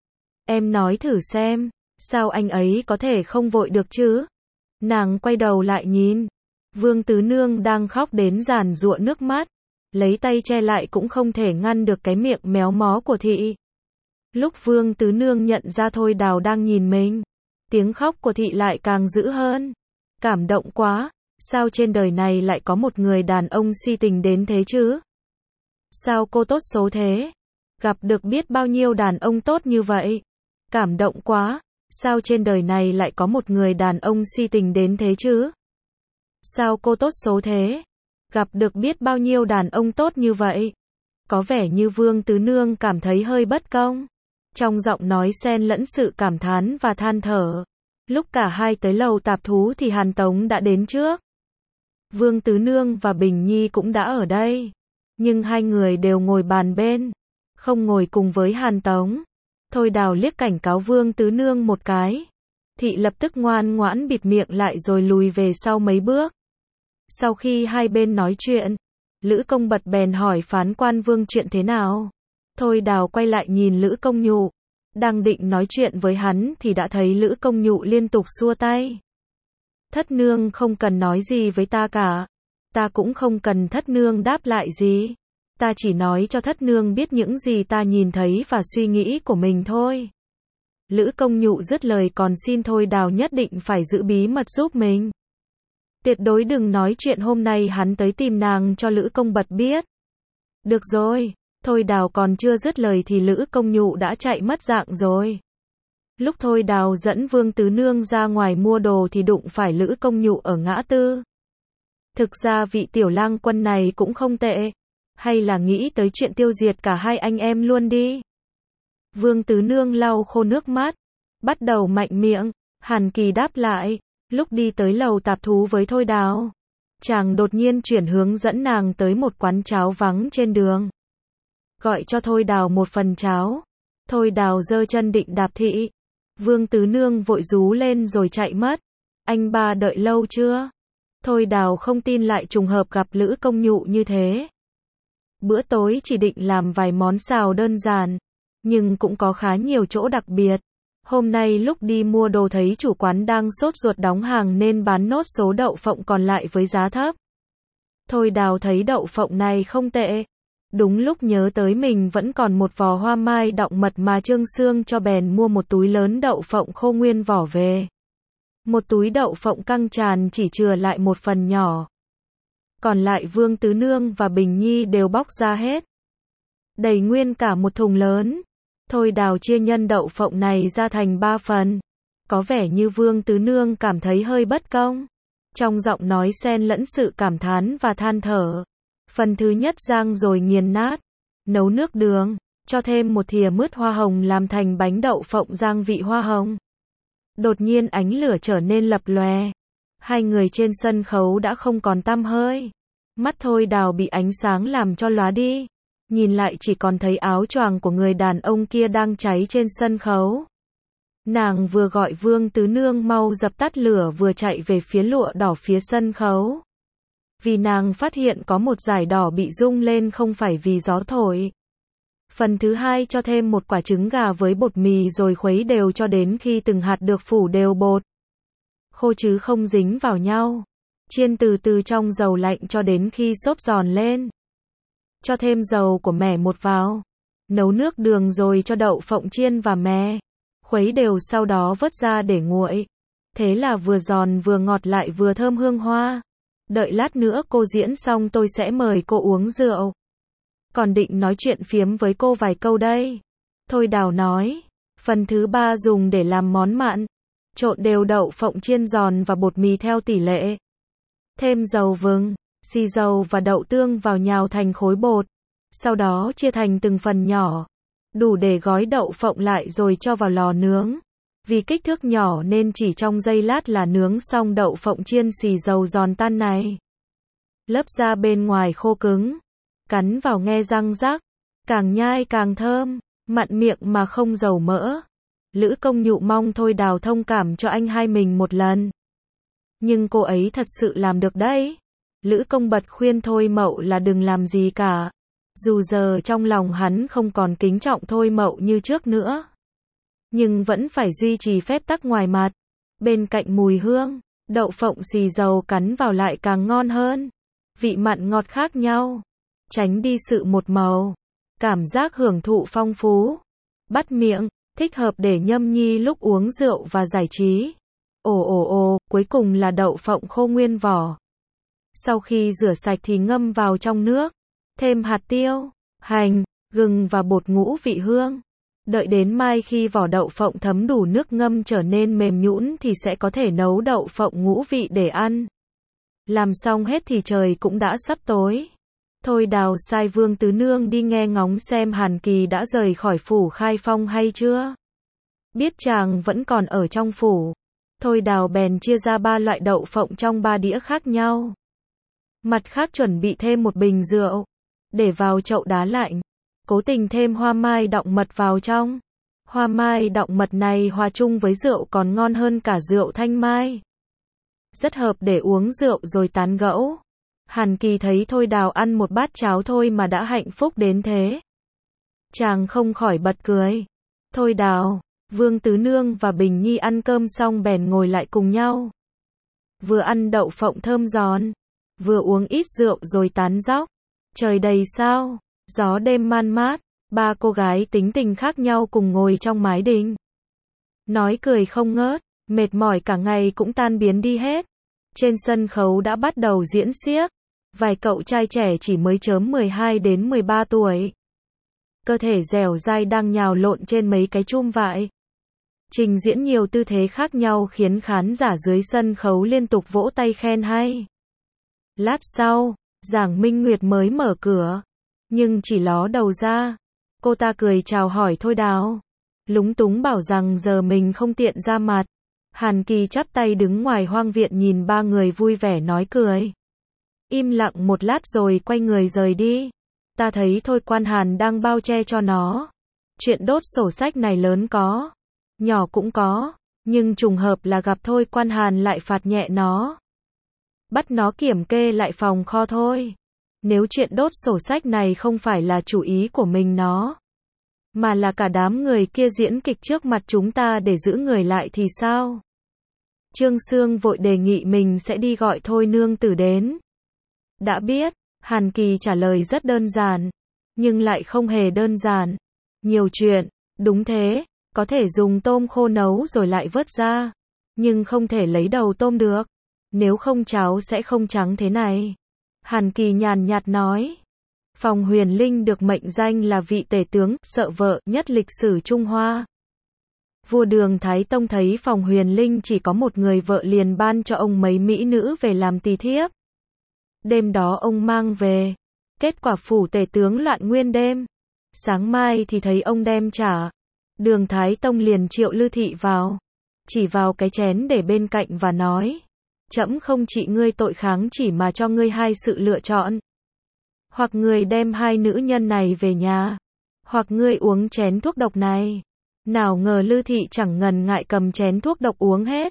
Em nói thử xem, sao anh ấy có thể không vội được chứ? Nàng quay đầu lại nhìn. Vương Tứ Nương đang khóc đến giàn giụa nước mắt. Lấy tay che lại cũng không thể ngăn được cái miệng méo mó của Thị. Lúc Vương Tứ Nương nhận ra Thôi Đào đang nhìn mình, tiếng khóc của Thị lại càng dữ hơn. Cảm động quá, sao trên đời này lại có một người đàn ông si tình đến thế chứ? Sao cô tốt số thế? Gặp được biết bao nhiêu đàn ông tốt như vậy? Cảm động quá, sao trên đời này lại có một người đàn ông si tình đến thế chứ? Sao cô tốt số thế? gặp được biết bao nhiêu đàn ông tốt như vậy. Có vẻ như Vương Tứ Nương cảm thấy hơi bất công. Trong giọng nói xen lẫn sự cảm thán và than thở. Lúc cả hai tới lầu tạp thú thì Hàn Tống đã đến trước. Vương Tứ Nương và Bình Nhi cũng đã ở đây. Nhưng hai người đều ngồi bàn bên, không ngồi cùng với Hàn Tống. Thôi Đào liếc cảnh cáo Vương Tứ Nương một cái. Thị lập tức ngoan ngoãn bịt miệng lại rồi lùi về sau mấy bước. Sau khi hai bên nói chuyện, Lữ Công Bật bèn hỏi phán quan Vương chuyện thế nào. Thôi Đào quay lại nhìn Lữ Công Nhụ. Đang định nói chuyện với hắn thì đã thấy Lữ Công Nhụ liên tục xua tay. Thất nương không cần nói gì với ta cả. Ta cũng không cần thất nương đáp lại gì. Ta chỉ nói cho thất nương biết những gì ta nhìn thấy và suy nghĩ của mình thôi. Lữ Công Nhụ dứt lời còn xin Thôi Đào nhất định phải giữ bí mật giúp mình. Tuyệt đối đừng nói chuyện hôm nay hắn tới tìm nàng cho Lữ Công Bật biết. Được rồi, Thôi Đào còn chưa dứt lời thì Lữ Công Nhụ đã chạy mất dạng rồi. Lúc Thôi Đào dẫn Vương Tứ Nương ra ngoài mua đồ thì đụng phải Lữ Công Nhụ ở ngã tư. Thực ra vị tiểu lang quân này cũng không tệ. Hay là nghĩ tới chuyện tiêu diệt cả hai anh em luôn đi. Vương Tứ Nương lau khô nước mắt, bắt đầu mạnh miệng. Hàn Kỳ đáp lại, lúc đi tới lầu tạp thú với Thôi Đào, chàng đột nhiên chuyển hướng dẫn nàng tới một quán cháo vắng trên đường. Gọi cho Thôi Đào một phần cháo. Thôi Đào giơ chân định đạp thị. Vương Tứ Nương vội rú lên rồi chạy mất. Anh ba đợi lâu chưa? Thôi Đào không tin lại trùng hợp gặp Lữ Công Nhụ như thế. Bữa tối chỉ định làm vài món xào đơn giản, nhưng cũng có khá nhiều chỗ đặc biệt. Hôm nay lúc đi mua đồ thấy chủ quán đang sốt ruột đóng hàng nên bán nốt số đậu phộng còn lại với giá thấp. Thôi Đào thấy đậu phộng này không tệ. Đúng lúc nhớ tới mình vẫn còn một vò hoa mai đọng mật mà Trương Sương cho bèn mua một túi lớn đậu phộng khô nguyên vỏ về. Một túi đậu phộng căng tràn chỉ chừa lại một phần nhỏ. Còn lại Vương Tứ Nương và Bình Nhi đều bóc ra hết. Đầy nguyên cả một thùng lớn. Thôi Đào chia nhân đậu phộng này ra thành ba phần. Có vẻ như Vương Tứ Nương cảm thấy hơi bất công. Trong giọng nói xen lẫn sự cảm thán và than thở. Phần thứ nhất rang rồi nghiền nát. Nấu nước đường. Cho thêm một thìa mứt hoa hồng làm thành bánh đậu phộng rang vị hoa hồng. Đột nhiên ánh lửa trở nên lập lòe. Hai người trên sân khấu đã không còn tăm hơi. Mắt Thôi Đào bị ánh sáng làm cho lóa đi. Nhìn lại chỉ còn thấy áo choàng của người đàn ông kia đang cháy trên sân khấu. Nàng vừa gọi Vương Tứ Nương mau dập tắt lửa vừa chạy về phía lụa đỏ phía sân khấu. Vì nàng phát hiện có một dải đỏ bị rung lên không phải vì gió thổi. Phần thứ hai cho thêm một quả trứng gà với bột mì rồi khuấy đều cho đến khi từng hạt được phủ đều bột. Khô chứ không dính vào nhau. Chiên từ từ trong dầu lạnh cho đến khi xốp giòn lên. Cho thêm dầu của mẻ một vào. Nấu nước đường rồi cho đậu phộng chiên và mè. Khuấy đều sau đó vớt ra để nguội. Thế là vừa giòn vừa ngọt lại vừa thơm hương hoa. Đợi lát nữa cô diễn xong tôi sẽ mời cô uống rượu. Còn định nói chuyện phiếm với cô vài câu đây. Thôi Đào nói. Phần thứ ba dùng để làm món mặn. Trộn đều đậu phộng chiên giòn và bột mì theo tỷ lệ. Thêm dầu vừng, xì dầu và đậu tương vào nhào thành khối bột. Sau đó chia thành từng phần nhỏ. Đủ để gói đậu phộng lại rồi cho vào lò nướng. Vì kích thước nhỏ nên chỉ trong giây lát là nướng xong đậu phộng chiên xì dầu giòn tan này. Lớp da bên ngoài khô cứng. Cắn vào nghe răng rắc. Càng nhai càng thơm. Mặn miệng mà không dầu mỡ. Lữ Công Nhụ mong Thôi Đào thông cảm cho anh hai mình một lần. Nhưng cô ấy thật sự làm được đấy. Lữ Công Bật khuyên Thôi Mậu là đừng làm gì cả. Dù giờ trong lòng hắn không còn kính trọng Thôi Mậu như trước nữa. Nhưng vẫn phải duy trì phép tắc ngoài mặt. Bên cạnh mùi hương, đậu phộng xì dầu cắn vào lại càng ngon hơn. Vị mặn ngọt khác nhau. Tránh đi sự một màu. Cảm giác hưởng thụ phong phú. Bắt miệng, thích hợp để nhâm nhi lúc uống rượu và giải trí. Ồ ồ ồ, cuối cùng là đậu phộng khô nguyên vỏ. Sau khi rửa sạch thì ngâm vào trong nước. Thêm hạt tiêu, hành, gừng và bột ngũ vị hương. Đợi đến mai khi vỏ đậu phộng thấm đủ nước ngâm trở nên mềm nhũn thì sẽ có thể nấu đậu phộng ngũ vị để ăn. Làm xong hết thì trời cũng đã sắp tối. Thôi Đào sai Vương Tứ Nương đi nghe ngóng xem Hàn Kỳ đã rời khỏi phủ Khai Phong hay chưa. Biết chàng vẫn còn ở trong phủ. Thôi Đào bèn chia ra ba loại đậu phộng trong ba đĩa khác nhau. Mặt khác chuẩn bị thêm một bình rượu, để vào chậu đá lạnh. Cố tình thêm hoa mai đọng mật vào trong. Hoa mai đọng mật này hòa chung với rượu còn ngon hơn cả rượu thanh mai. Rất hợp để uống rượu rồi tán gẫu. Hàn Kỳ thấy Thôi Đào ăn một bát cháo thôi mà đã hạnh phúc đến thế. Chàng không khỏi bật cười. Thôi Đào, Vương Tứ Nương và Bình Nhi ăn cơm xong bèn ngồi lại cùng nhau. Vừa ăn đậu phộng thơm giòn, vừa uống ít rượu rồi tán dóc. Trời đầy sao, gió đêm man mát, ba cô gái tính tình khác nhau cùng ngồi trong mái đình. Nói cười không ngớt, mệt mỏi cả ngày cũng tan biến đi hết. Trên sân khấu đã bắt đầu diễn xiếc. Vài cậu trai trẻ chỉ mới chớm mười hai đến mười ba tuổi. Cơ thể dẻo dai đang nhào lộn trên mấy cái chum vại. Trình diễn nhiều tư thế khác nhau khiến khán giả dưới sân khấu liên tục vỗ tay khen hay. Lát sau, Giảng Minh Nguyệt mới mở cửa. Nhưng chỉ ló đầu ra. Cô ta cười chào hỏi Thôi Đào. Lúng túng bảo rằng giờ mình không tiện ra mặt. Hàn Kỳ chắp tay đứng ngoài hoang viện nhìn ba người vui vẻ nói cười. Im lặng một lát rồi quay người rời đi. Ta thấy Thôi Quan Hàn đang bao che cho nó. Chuyện đốt sổ sách này lớn có, nhỏ cũng có, nhưng trùng hợp là gặp Thôi Quan Hàn lại phạt nhẹ nó. Bắt nó kiểm kê lại phòng kho thôi. Nếu chuyện đốt sổ sách này không phải là chủ ý của mình nó, mà là cả đám người kia diễn kịch trước mặt chúng ta để giữ người lại thì sao? Trương Sương vội đề nghị mình sẽ đi gọi Thôi nương tử đến. Đã biết, Hàn Kỳ trả lời rất đơn giản, nhưng lại không hề đơn giản. Nhiều chuyện, đúng thế, có thể dùng tôm khô nấu rồi lại vớt ra, nhưng không thể lấy đầu tôm được, nếu không cháo sẽ không trắng thế này. Hàn Kỳ nhàn nhạt nói. Phòng Huyền Linh được mệnh danh là vị tể tướng sợ vợ nhất lịch sử Trung Hoa. Vua Đường Thái Tông thấy Phòng Huyền Linh chỉ có một người vợ liền ban cho ông mấy mỹ nữ về làm tỳ thiếp. Đêm đó ông mang về, kết quả phủ tể tướng loạn nguyên đêm. Sáng mai thì thấy ông đem trả. Đường Thái Tông liền triệu Lư Thị vào, chỉ vào cái chén để bên cạnh và nói: Trẫm không trị ngươi tội kháng chỉ mà cho ngươi hai sự lựa chọn. Hoặc ngươi đem hai nữ nhân này về nhà, hoặc ngươi uống chén thuốc độc này. Nào ngờ Lư Thị chẳng ngần ngại cầm chén thuốc độc uống hết.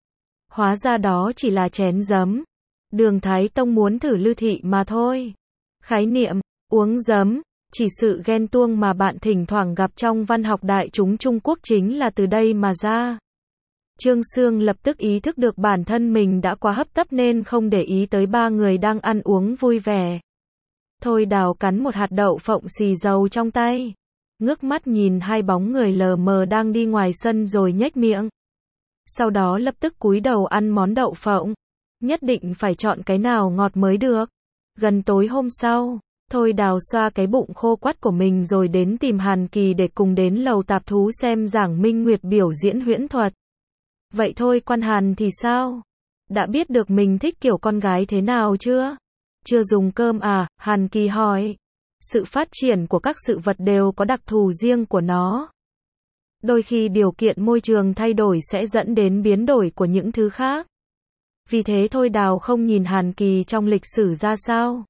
Hóa ra đó chỉ là chén giấm. Đường Thái Tông muốn thử Lư Thị mà thôi. Khái niệm uống giấm, chỉ sự ghen tuông mà bạn thỉnh thoảng gặp trong văn học đại chúng Trung Quốc chính là từ đây mà ra. Trương Sương lập tức ý thức được bản thân mình đã quá hấp tấp nên không để ý tới ba người đang ăn uống vui vẻ. Thôi Đào cắn một hạt đậu phộng xì dầu trong tay, ngước mắt nhìn hai bóng người lờ mờ đang đi ngoài sân rồi nhếch miệng. Sau đó lập tức cúi đầu ăn món đậu phộng. Nhất định phải chọn cái nào ngọt mới được. Gần tối hôm sau, Thôi Đào xoa cái bụng khô quắt của mình rồi đến tìm Hàn Kỳ để cùng đến lầu tạp thú xem Giảng Minh Nguyệt biểu diễn huyễn thuật. Vậy Thôi Quan Hàn thì sao? Đã biết được mình thích kiểu con gái thế nào chưa? Chưa dùng cơm à? Hàn Kỳ hỏi. Sự phát triển của các sự vật đều có đặc thù riêng của nó. Đôi khi điều kiện môi trường thay đổi sẽ dẫn đến biến đổi của những thứ khác. Vì thế Thôi Đào không nhìn Hàn Kỳ trong lịch sử ra sao.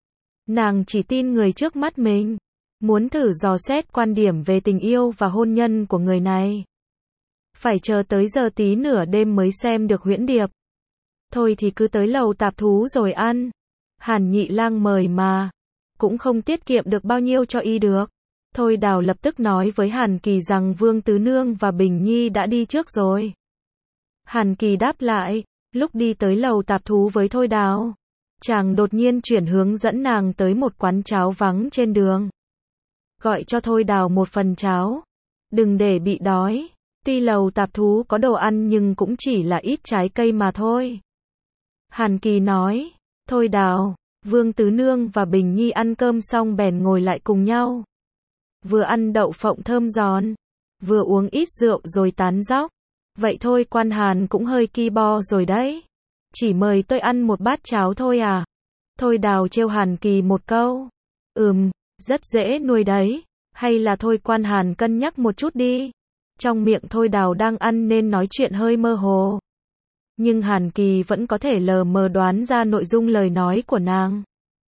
Nàng chỉ tin người trước mắt mình, muốn thử dò xét quan điểm về tình yêu và hôn nhân của người này. Phải chờ tới giờ tí nửa đêm mới xem được huyễn điệp. Thôi thì cứ tới lầu tạp thú rồi ăn. Hàn Nhị Lang mời mà, cũng không tiết kiệm được bao nhiêu cho y được. Thôi Đào lập tức nói với Hàn Kỳ rằng Vương Tứ Nương và Bình Nhi đã đi trước rồi. Hàn Kỳ đáp lại. Lúc đi tới lầu tạp thú với Thôi Đào, chàng đột nhiên chuyển hướng dẫn nàng tới một quán cháo vắng trên đường. Gọi cho Thôi Đào một phần cháo. Đừng để bị đói. Tuy lầu tạp thú có đồ ăn nhưng cũng chỉ là ít trái cây mà thôi. Hàn Kỳ nói. Thôi Đào, Vương Tứ Nương và Bình Nhi ăn cơm xong bèn ngồi lại cùng nhau. Vừa ăn đậu phộng thơm giòn, vừa uống ít rượu rồi tán dóc. Vậy thôi Quan Hàn cũng hơi ki bo rồi đấy. Chỉ mời tôi ăn một bát cháo thôi à? Thôi Đào trêu Hàn Kỳ một câu. Ừm, rất dễ nuôi đấy. Hay là thôi Quan Hàn cân nhắc một chút đi. Trong miệng Thôi Đào đang ăn nên nói chuyện hơi mơ hồ. Nhưng Hàn Kỳ vẫn có thể lờ mờ đoán ra nội dung lời nói của nàng.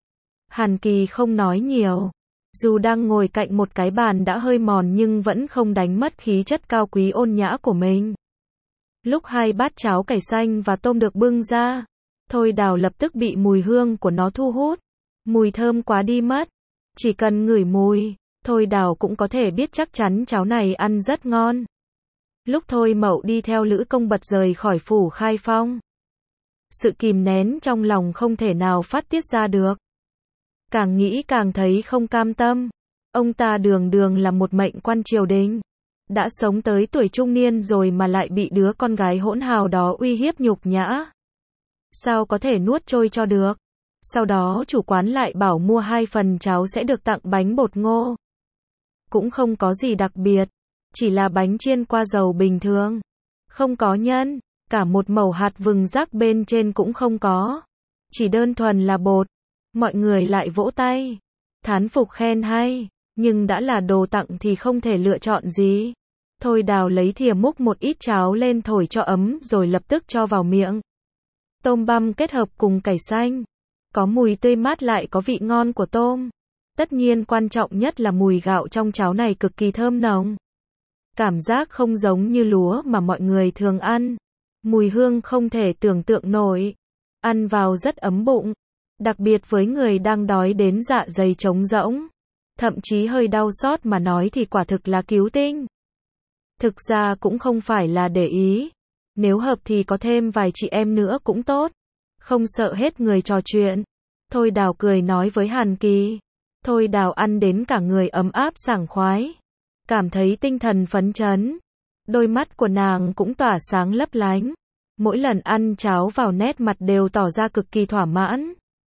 Hàn Kỳ không nói nhiều. Dù đang ngồi cạnh một cái bàn đã hơi mòn nhưng vẫn không đánh mất khí chất cao quý ôn nhã của mình. Lúc hai bát cháo cải xanh và tôm được bưng ra, Thôi Đào lập tức bị mùi hương của nó thu hút. Mùi thơm quá đi mất. Chỉ cần ngửi mùi, Thôi Đào cũng có thể biết chắc chắn cháo này ăn rất ngon. Lúc Thôi Mậu đi theo Lữ Công Bật rời khỏi phủ Khai Phong, sự kìm nén trong lòng không thể nào phát tiết ra được. Càng nghĩ càng thấy không cam tâm. Ông ta đường đường là một mệnh quan triều đình, đã sống tới tuổi trung niên rồi mà lại bị đứa con gái hỗn hào đó uy hiếp nhục nhã. Sao có thể nuốt trôi cho được? Sau đó chủ quán lại bảo mua hai phần cháo sẽ được tặng bánh bột ngô. Cũng không có gì đặc biệt, chỉ là bánh chiên qua dầu bình thường. Không có nhân, cả một mẩu hạt vừng rắc bên trên cũng không có. Chỉ đơn thuần là bột. Mọi người lại vỗ tay, thán phục khen hay, nhưng đã là đồ tặng thì không thể lựa chọn gì. Thôi Đào lấy thìa múc một ít cháo lên thổi cho ấm rồi lập tức cho vào miệng. Tôm băm kết hợp cùng cải xanh, có mùi tươi mát lại có vị ngon của tôm. Tất nhiên quan trọng nhất là mùi gạo trong cháo này cực kỳ thơm nồng. Cảm giác không giống như lúa mà mọi người thường ăn. Mùi hương không thể tưởng tượng nổi. Ăn vào rất ấm bụng. Đặc biệt với người đang đói đến dạ dày trống rỗng. Thậm chí hơi đau xót mà nói thì quả thực là cứu tinh. Thực ra cũng không phải là để ý. Nếu hợp thì có thêm vài chị em nữa cũng tốt. Không sợ hết người trò chuyện. Thôi Đào cười nói với Hàn Kỳ. Thôi Đào ăn đến cả người ấm áp sảng khoái. Cảm thấy tinh thần phấn chấn. Đôi mắt của nàng cũng tỏa sáng lấp lánh. Mỗi lần ăn cháo vào nét mặt đều tỏ ra cực kỳ thỏa mãn.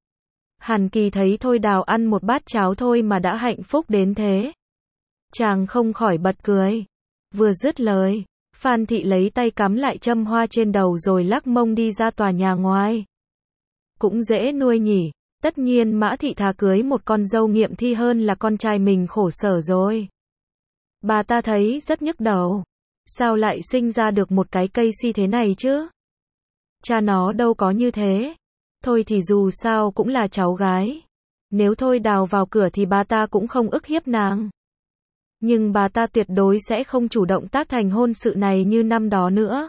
Hàn Kỳ thấy Thôi Đào ăn một bát cháo thôi mà đã hạnh phúc đến thế. Chàng không khỏi bật cười. Vừa dứt lời, Phan Thị lấy tay cắm lại châm hoa trên đầu rồi lắc mông đi ra tòa nhà ngoài. Cũng dễ nuôi nhỉ. Tất nhiên Mã Thị thà cưới một con dâu nghiệm thi hơn là con trai mình khổ sở rồi. Bà ta thấy rất nhức đầu. Sao lại sinh ra được một cái cây si thế này chứ? Cha nó đâu có như thế. Thôi thì dù sao cũng là cháu gái. Nếu Thôi Đào vào cửa thì bà ta cũng không ức hiếp nàng. Nhưng bà ta tuyệt đối sẽ không chủ động tác thành hôn sự này như năm đó nữa.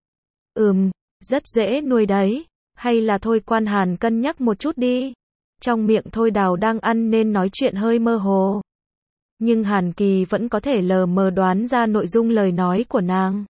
Ừm, rất dễ nuôi đấy. Hay là thôi Quan Hàn cân nhắc một chút đi. Trong miệng Thôi Đào đang ăn nên nói chuyện hơi mơ hồ. Nhưng Hàn Kỳ vẫn có thể lờ mờ đoán ra nội dung lời nói của nàng.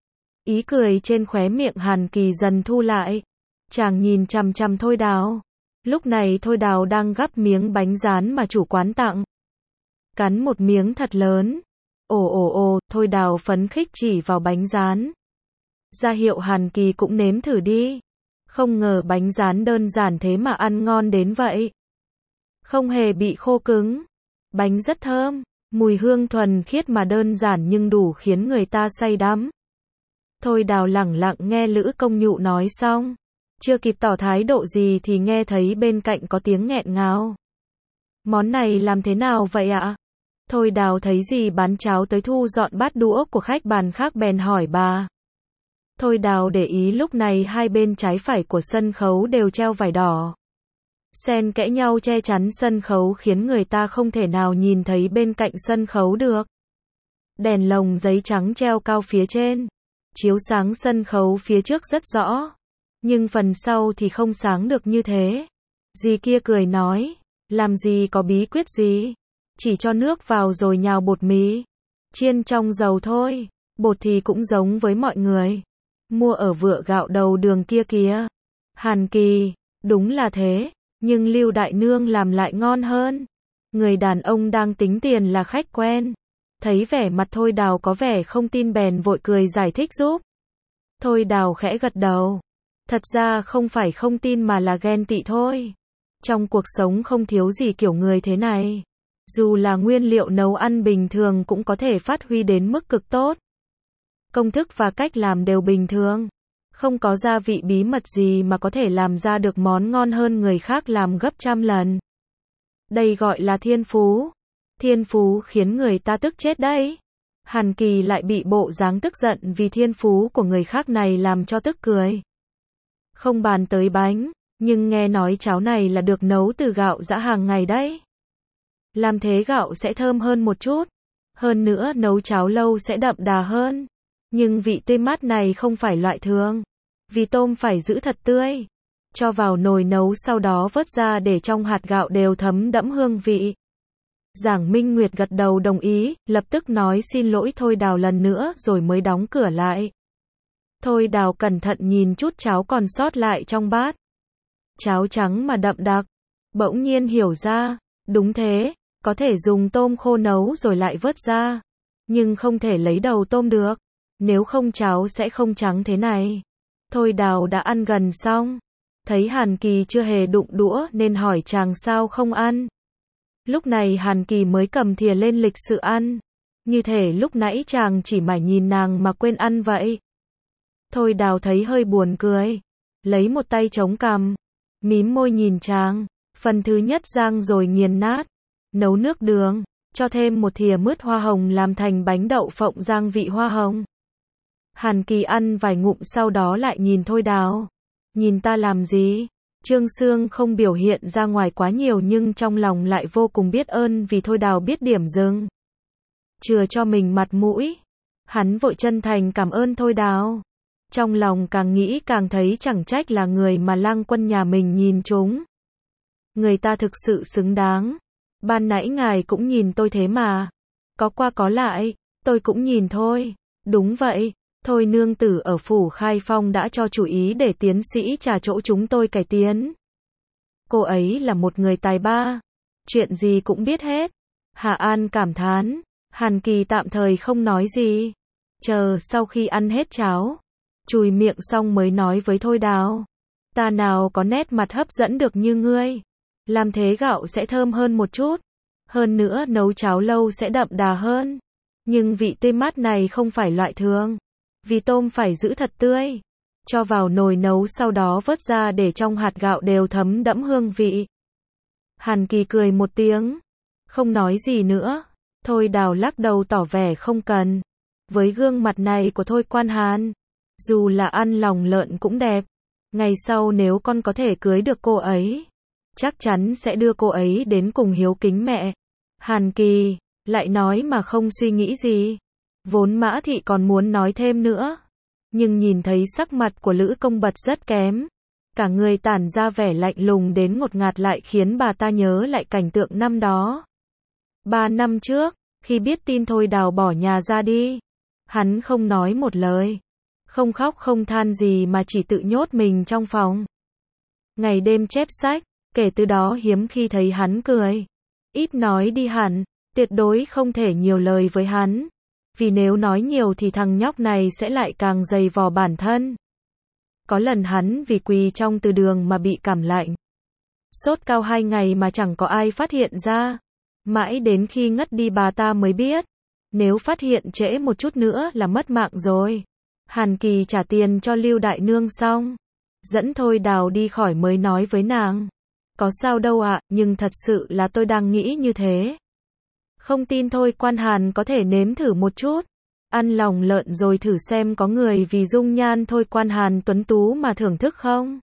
Ý cười trên khóe miệng Hàn Kỳ dần thu lại. Chàng nhìn chằm chằm Thôi Đào. Lúc này Thôi Đào đang gắp miếng bánh rán mà chủ quán tặng. Cắn một miếng thật lớn. Ồ ồ ồ, Thôi Đào phấn khích chỉ vào bánh rán. Ra hiệu Hàn Kỳ cũng nếm thử đi. Không ngờ bánh rán đơn giản thế mà ăn ngon đến vậy. Không hề bị khô cứng. Bánh rất thơm, mùi hương thuần khiết mà đơn giản nhưng đủ khiến người ta say đắm. Thôi Đào lẳng lặng nghe Lữ Công Nhụ nói xong. Chưa kịp tỏ thái độ gì thì nghe thấy bên cạnh có tiếng nghẹn ngào. Món này làm thế nào vậy ạ? Thôi Đào thấy dì bán cháo tới thu dọn bát đũa của khách bàn khác bèn hỏi bà. Thôi Đào để ý lúc này hai bên trái phải của sân khấu đều treo vải đỏ. Xen kẽ nhau che chắn sân khấu khiến người ta không thể nào nhìn thấy bên cạnh sân khấu được. Đèn lồng giấy trắng treo cao phía trên, chiếu sáng sân khấu phía trước rất rõ. Nhưng phần sau thì không sáng được như thế. Dì kia cười nói, làm gì có bí quyết gì. Chỉ cho nước vào rồi nhào bột mì. Chiên trong dầu thôi, bột thì cũng giống với mọi người. Mua ở vựa gạo đầu đường kia kìa. Hàn Kỳ, đúng là thế, nhưng Lưu Đại Nương làm lại ngon hơn. Người đàn ông đang tính tiền là khách quen. Thấy vẻ mặt Thôi Đào có vẻ không tin bèn vội cười giải thích giúp. Thôi Đào khẽ gật đầu. Thật ra không phải không tin mà là ghen tị thôi. Trong cuộc sống không thiếu gì kiểu người thế này. Dù là nguyên liệu nấu ăn bình thường cũng có thể phát huy đến mức cực tốt. Công thức và cách làm đều bình thường. Không có gia vị bí mật gì mà có thể làm ra được món ngon hơn người khác làm gấp trăm lần. Đây gọi là thiên phú. Thiên phú khiến người ta tức chết đấy. Hàn Kỳ lại bị bộ dáng tức giận vì thiên phú của người khác này làm cho tức cười. Không bàn tới bánh, nhưng nghe nói cháo này là được nấu từ gạo giã hàng ngày đấy. Làm thế gạo sẽ thơm hơn một chút. Hơn nữa nấu cháo lâu sẽ đậm đà hơn. Nhưng vị tê mát này không phải loại thường. Vì tôm phải giữ thật tươi. Cho vào nồi nấu sau đó vớt ra để trong hạt gạo đều thấm đẫm hương vị. Giảng Minh Nguyệt gật đầu đồng ý, lập tức nói xin lỗi Thôi Đào lần nữa rồi mới đóng cửa lại. Thôi Đào cẩn thận nhìn chút cháo còn sót lại trong bát. Cháo trắng mà đậm đặc. Bỗng nhiên hiểu ra, đúng thế, có thể dùng tôm khô nấu rồi lại vớt ra. Nhưng không thể lấy đầu tôm được. Nếu không cháo sẽ không trắng thế này. Thôi Đào đã ăn gần xong. Thấy Hàn Kỳ chưa hề đụng đũa nên hỏi chàng sao không ăn. Lúc này Hàn Kỳ mới cầm thìa lên lịch sự ăn. Như thể lúc nãy chàng chỉ mải nhìn nàng mà quên ăn vậy. Thôi Đào thấy hơi buồn cười. Lấy một tay chống cằm. Mím môi nhìn chàng. Phần thứ nhất rang rồi nghiền nát. Nấu nước đường. Cho thêm một thìa mứt hoa hồng làm thành bánh đậu phộng rang vị hoa hồng. Hàn Kỳ ăn vài ngụm sau đó lại nhìn Thôi Đào. Nhìn ta làm gì? Trương Sương không biểu hiện ra ngoài quá nhiều nhưng trong lòng lại vô cùng biết ơn vì Thôi Đào biết điểm dừng. Chừa cho mình mặt mũi. Hắn vội chân thành cảm ơn Thôi Đào. Trong lòng càng nghĩ càng thấy chẳng trách là người mà Lang Quân nhà mình nhìn chúng. Người ta thực sự xứng đáng. Ban nãy ngài cũng nhìn tôi thế mà. Có qua có lại, tôi cũng nhìn thôi. Đúng vậy. Thôi nương tử ở phủ Khai Phong đã cho chủ ý để tiến sĩ trà chỗ chúng tôi cải tiến. Cô ấy là một người tài ba. Chuyện gì cũng biết hết. Hạ An cảm thán. Hàn Kỳ tạm thời không nói gì. Chờ sau khi ăn hết cháo. Chùi miệng xong mới nói với Thôi Đào. Ta nào có nét mặt hấp dẫn được như ngươi. Làm thế gạo sẽ thơm hơn một chút. Hơn nữa nấu cháo lâu sẽ đậm đà hơn. Nhưng vị tê mát này không phải loại thường. Vì tôm phải giữ thật tươi. Cho vào nồi nấu sau đó vớt ra để trong hạt gạo đều thấm đẫm hương vị. Hàn Kỳ cười một tiếng. Không nói gì nữa. Thôi Đào lắc đầu tỏ vẻ không cần. Với gương mặt này của Thôi Quan Hàn. Dù là ăn lòng lợn cũng đẹp. Ngày sau nếu con có thể cưới được cô ấy. Chắc chắn sẽ đưa cô ấy đến cùng hiếu kính mẹ. Hàn Kỳ lại nói mà không suy nghĩ gì. Vốn Mã Thị còn muốn nói thêm nữa. Nhưng nhìn thấy sắc mặt của Lữ Công Bật rất kém. Cả người tản ra vẻ lạnh lùng đến ngột ngạt lại khiến bà ta nhớ lại cảnh tượng năm đó. Ba năm trước, khi biết tin Thôi Đào bỏ nhà ra đi. Hắn không nói một lời. Không khóc không than gì mà chỉ tự nhốt mình trong phòng. Ngày đêm chép sách, kể từ đó hiếm khi thấy hắn cười. Ít nói đi hẳn, tuyệt đối không thể nhiều lời với hắn. Vì nếu nói nhiều thì thằng nhóc này sẽ lại càng dày vò bản thân. Có lần hắn vì quỳ trong từ đường mà bị cảm lạnh. Sốt cao hai ngày mà chẳng có ai phát hiện ra. Mãi đến khi ngất đi bà ta mới biết. Nếu phát hiện trễ một chút nữa là mất mạng rồi. Hàn Kỳ trả tiền cho Lưu Đại Nương xong. Dẫn Thôi Đào đi khỏi mới nói với nàng. Có sao đâu ạ, nhưng thật sự là tôi đang nghĩ như thế. Không tin Thôi Quan Hàn có thể nếm thử một chút. Ăn lòng lợn rồi thử xem có người vì dung nhan Thôi Quan Hàn tuấn tú mà thưởng thức không.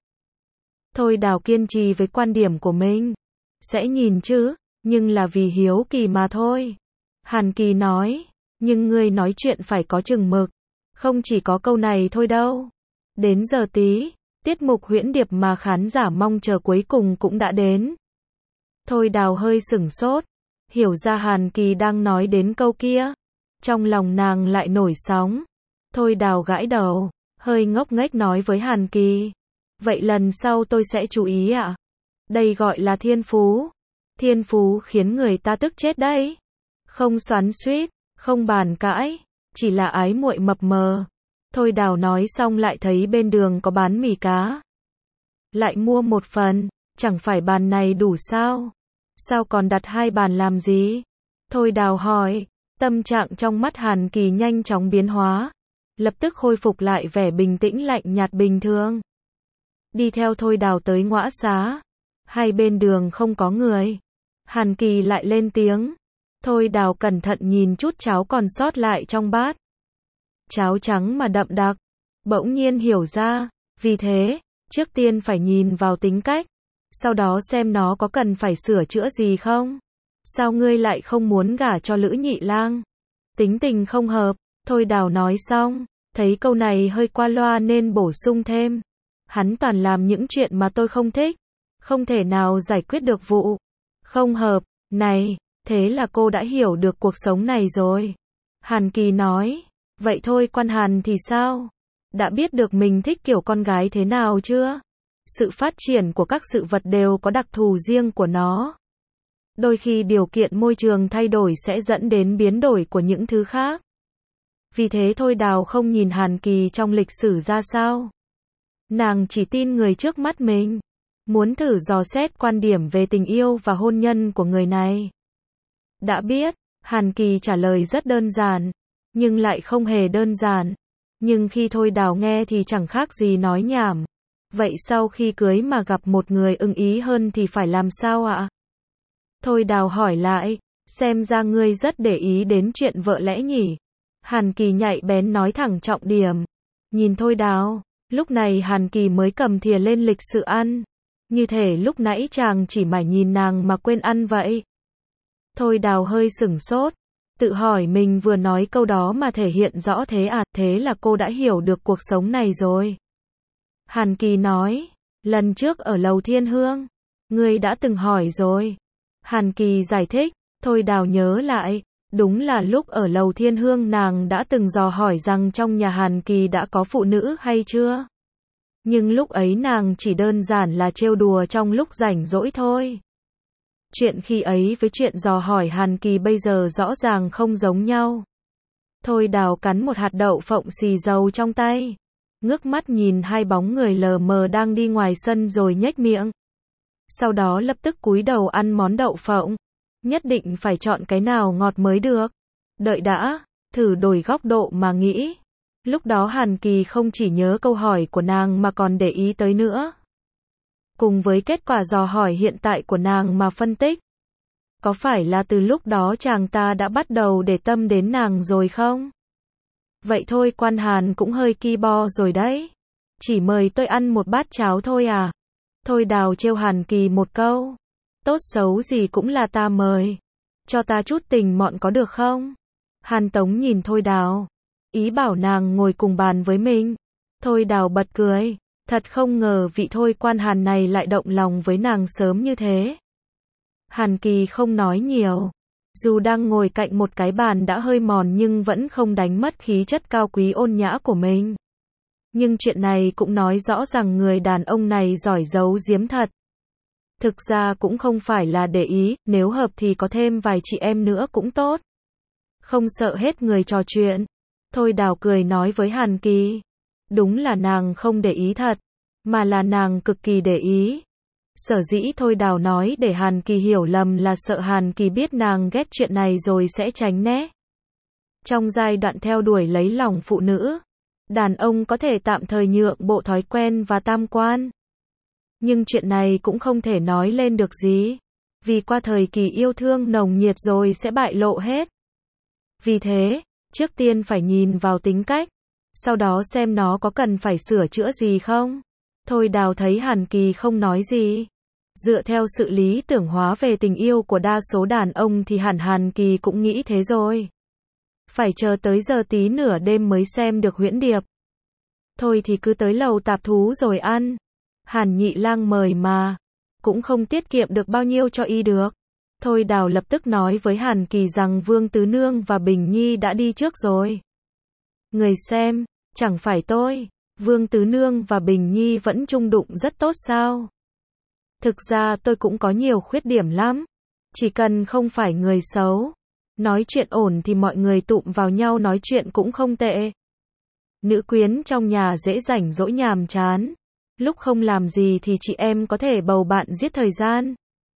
Thôi Đào kiên trì với quan điểm của mình. Sẽ nhìn chứ, nhưng là vì hiếu kỳ mà thôi. Hàn Kỳ nói, nhưng ngươi nói chuyện phải có chừng mực. Không chỉ có câu này thôi đâu. Đến giờ tí, tiết mục huyễn điệp mà khán giả mong chờ cuối cùng cũng đã đến. Thôi Đào hơi sửng sốt. Hiểu ra Hàn Kỳ đang nói đến câu kia. Trong lòng nàng lại nổi sóng. Thôi Đào gãi đầu, hơi ngốc nghếch nói với Hàn Kỳ. Vậy lần sau tôi sẽ chú ý ạ. À? Đây gọi là thiên phú. Thiên phú khiến người ta tức chết đấy. Không xoắn xuýt, không bàn cãi, chỉ là ái muội mập mờ. Thôi Đào nói xong lại thấy bên đường có bán mì cá. Lại mua một phần, chẳng phải bàn này đủ sao? Sao còn đặt hai bàn làm gì? Thôi Đào hỏi, tâm trạng trong mắt Hàn Kỳ nhanh chóng biến hóa. lập tức khôi phục lại vẻ bình tĩnh lạnh nhạt bình thường. Đi theo Thôi Đào tới ngõ xá. Hai bên đường không có người. Hàn Kỳ lại lên tiếng. Thôi Đào cẩn thận nhìn chút cháo còn sót lại trong bát. Cháo trắng mà đậm đặc. Bỗng nhiên hiểu ra. Vì thế, trước tiên phải nhìn vào tính cách. Sau đó xem nó có cần phải sửa chữa gì không. Sao ngươi lại không muốn gả cho Lữ Nhị Lang? Tính tình không hợp. Thôi Đào nói xong. Thấy câu này hơi qua loa nên bổ sung thêm. Hắn toàn làm những chuyện mà tôi không thích. Không thể nào giải quyết được vụ. Không hợp. Này, thế là cô đã hiểu được cuộc sống này rồi. Hàn Kỳ nói. Vậy thôi Quan Hàn thì sao? Đã biết được mình thích kiểu con gái thế nào chưa? Sự phát triển của các sự vật đều có đặc thù riêng của nó. Đôi khi điều kiện môi trường thay đổi sẽ dẫn đến biến đổi của những thứ khác. Vì thế Thôi Đào không nhìn Hàn Kỳ trong lịch sử ra sao. Nàng chỉ tin người trước mắt mình. Muốn thử dò xét quan điểm về tình yêu và hôn nhân của người này. Đã biết, Hàn Kỳ trả lời rất đơn giản. Nhưng lại không hề đơn giản. Nhưng khi Thôi Đào nghe thì chẳng khác gì nói nhảm. Vậy sau khi cưới mà gặp một người ưng ý hơn thì phải làm sao ạ? Thôi Đào hỏi lại. Xem ra ngươi rất để ý đến chuyện vợ lẽ nhỉ? Hàn Kỳ nhạy bén nói thẳng trọng điểm. Nhìn Thôi Đào. Lúc này Hàn Kỳ mới cầm thìa lên lịch sự ăn. Như thể lúc nãy chàng chỉ mải nhìn nàng mà quên ăn vậy. Thôi Đào hơi sửng sốt. Tự hỏi mình vừa nói câu đó mà thể hiện rõ thế à, thế là cô đã hiểu được cuộc sống này rồi. Hàn Kỳ nói, lần trước ở lầu Thiên Hương, ngươi đã từng hỏi rồi. Hàn Kỳ giải thích, Thôi Đào nhớ lại, đúng là lúc ở lầu Thiên Hương nàng đã từng dò hỏi rằng trong nhà Hàn Kỳ đã có phụ nữ hay chưa. Nhưng lúc ấy nàng chỉ đơn giản là trêu đùa trong lúc rảnh rỗi thôi. Chuyện khi ấy với chuyện dò hỏi Hàn Kỳ bây giờ rõ ràng không giống nhau. Thôi Đào cắn một hạt đậu phộng xì dầu trong tay. Ngước mắt nhìn hai bóng người lờ mờ đang đi ngoài sân rồi nhếch miệng. Sau đó lập tức cúi đầu ăn món đậu phộng. Nhất định phải chọn cái nào ngọt mới được. Đợi đã, thử đổi góc độ mà nghĩ. Lúc đó Hàn Kỳ không chỉ nhớ câu hỏi của nàng mà còn để ý tới nữa. Cùng với kết quả dò hỏi hiện tại của nàng mà phân tích. Có phải là từ lúc đó chàng ta đã bắt đầu để tâm đến nàng rồi không? Vậy thôi Quan Hàn cũng hơi ki bo rồi đấy. Chỉ mời tôi ăn một bát cháo thôi à? Thôi Đào trêu Hàn Kỳ một câu. Tốt xấu gì cũng là ta mời. Cho ta chút tình mọn có được không? Hàn Tống nhìn Thôi Đào. Ý bảo nàng ngồi cùng bàn với mình. Thôi Đào bật cười. Thật không ngờ vị Thôi Quan Hàn này lại động lòng với nàng sớm như thế. Hàn Kỳ không nói nhiều. Dù đang ngồi cạnh một cái bàn đã hơi mòn nhưng vẫn không đánh mất khí chất cao quý ôn nhã của mình. Nhưng chuyện này cũng nói rõ rằng người đàn ông này giỏi giấu giếm thật. Thực ra cũng không phải là để ý, nếu hợp thì có thêm vài chị em nữa cũng tốt. Không sợ hết người trò chuyện. Thôi Đào cười nói với Hàn Kỳ. Đúng là nàng không để ý thật, mà là nàng cực kỳ để ý. Sở dĩ Thôi Đào nói để Hàn Kỳ hiểu lầm là sợ Hàn Kỳ biết nàng ghét chuyện này rồi sẽ tránh né. Trong giai đoạn theo đuổi lấy lòng phụ nữ, đàn ông có thể tạm thời nhượng bộ thói quen và tam quan. Nhưng chuyện này cũng không thể nói lên được gì. Vì qua thời kỳ yêu thương nồng nhiệt rồi sẽ bại lộ hết. Vì thế, trước tiên phải nhìn vào tính cách. Sau đó xem nó có cần phải sửa chữa gì không. Thôi Đào thấy Hàn Kỳ không nói gì. Dựa theo sự lý tưởng hóa về tình yêu của đa số đàn ông thì hẳn Hàn Kỳ cũng nghĩ thế rồi. Phải chờ tới giờ tí nửa đêm mới xem được huyễn điệp. Thôi thì cứ tới lầu tạp thú rồi ăn. Hàn Nhị Lang mời mà. Cũng không tiết kiệm được bao nhiêu cho y được. Thôi Đào lập tức nói với Hàn Kỳ rằng Vương Tứ Nương và Bình Nhi đã đi trước rồi. Người xem, chẳng phải tôi, Vương Tứ Nương và Bình Nhi vẫn chung đụng rất tốt sao? Thực ra tôi cũng có nhiều khuyết điểm lắm. Chỉ cần không phải người xấu. Nói chuyện ổn thì mọi người tụm vào nhau nói chuyện cũng không tệ. Nữ quyến trong nhà dễ rảnh rỗi nhàm chán. Lúc không làm gì thì chị em có thể bầu bạn giết thời gian.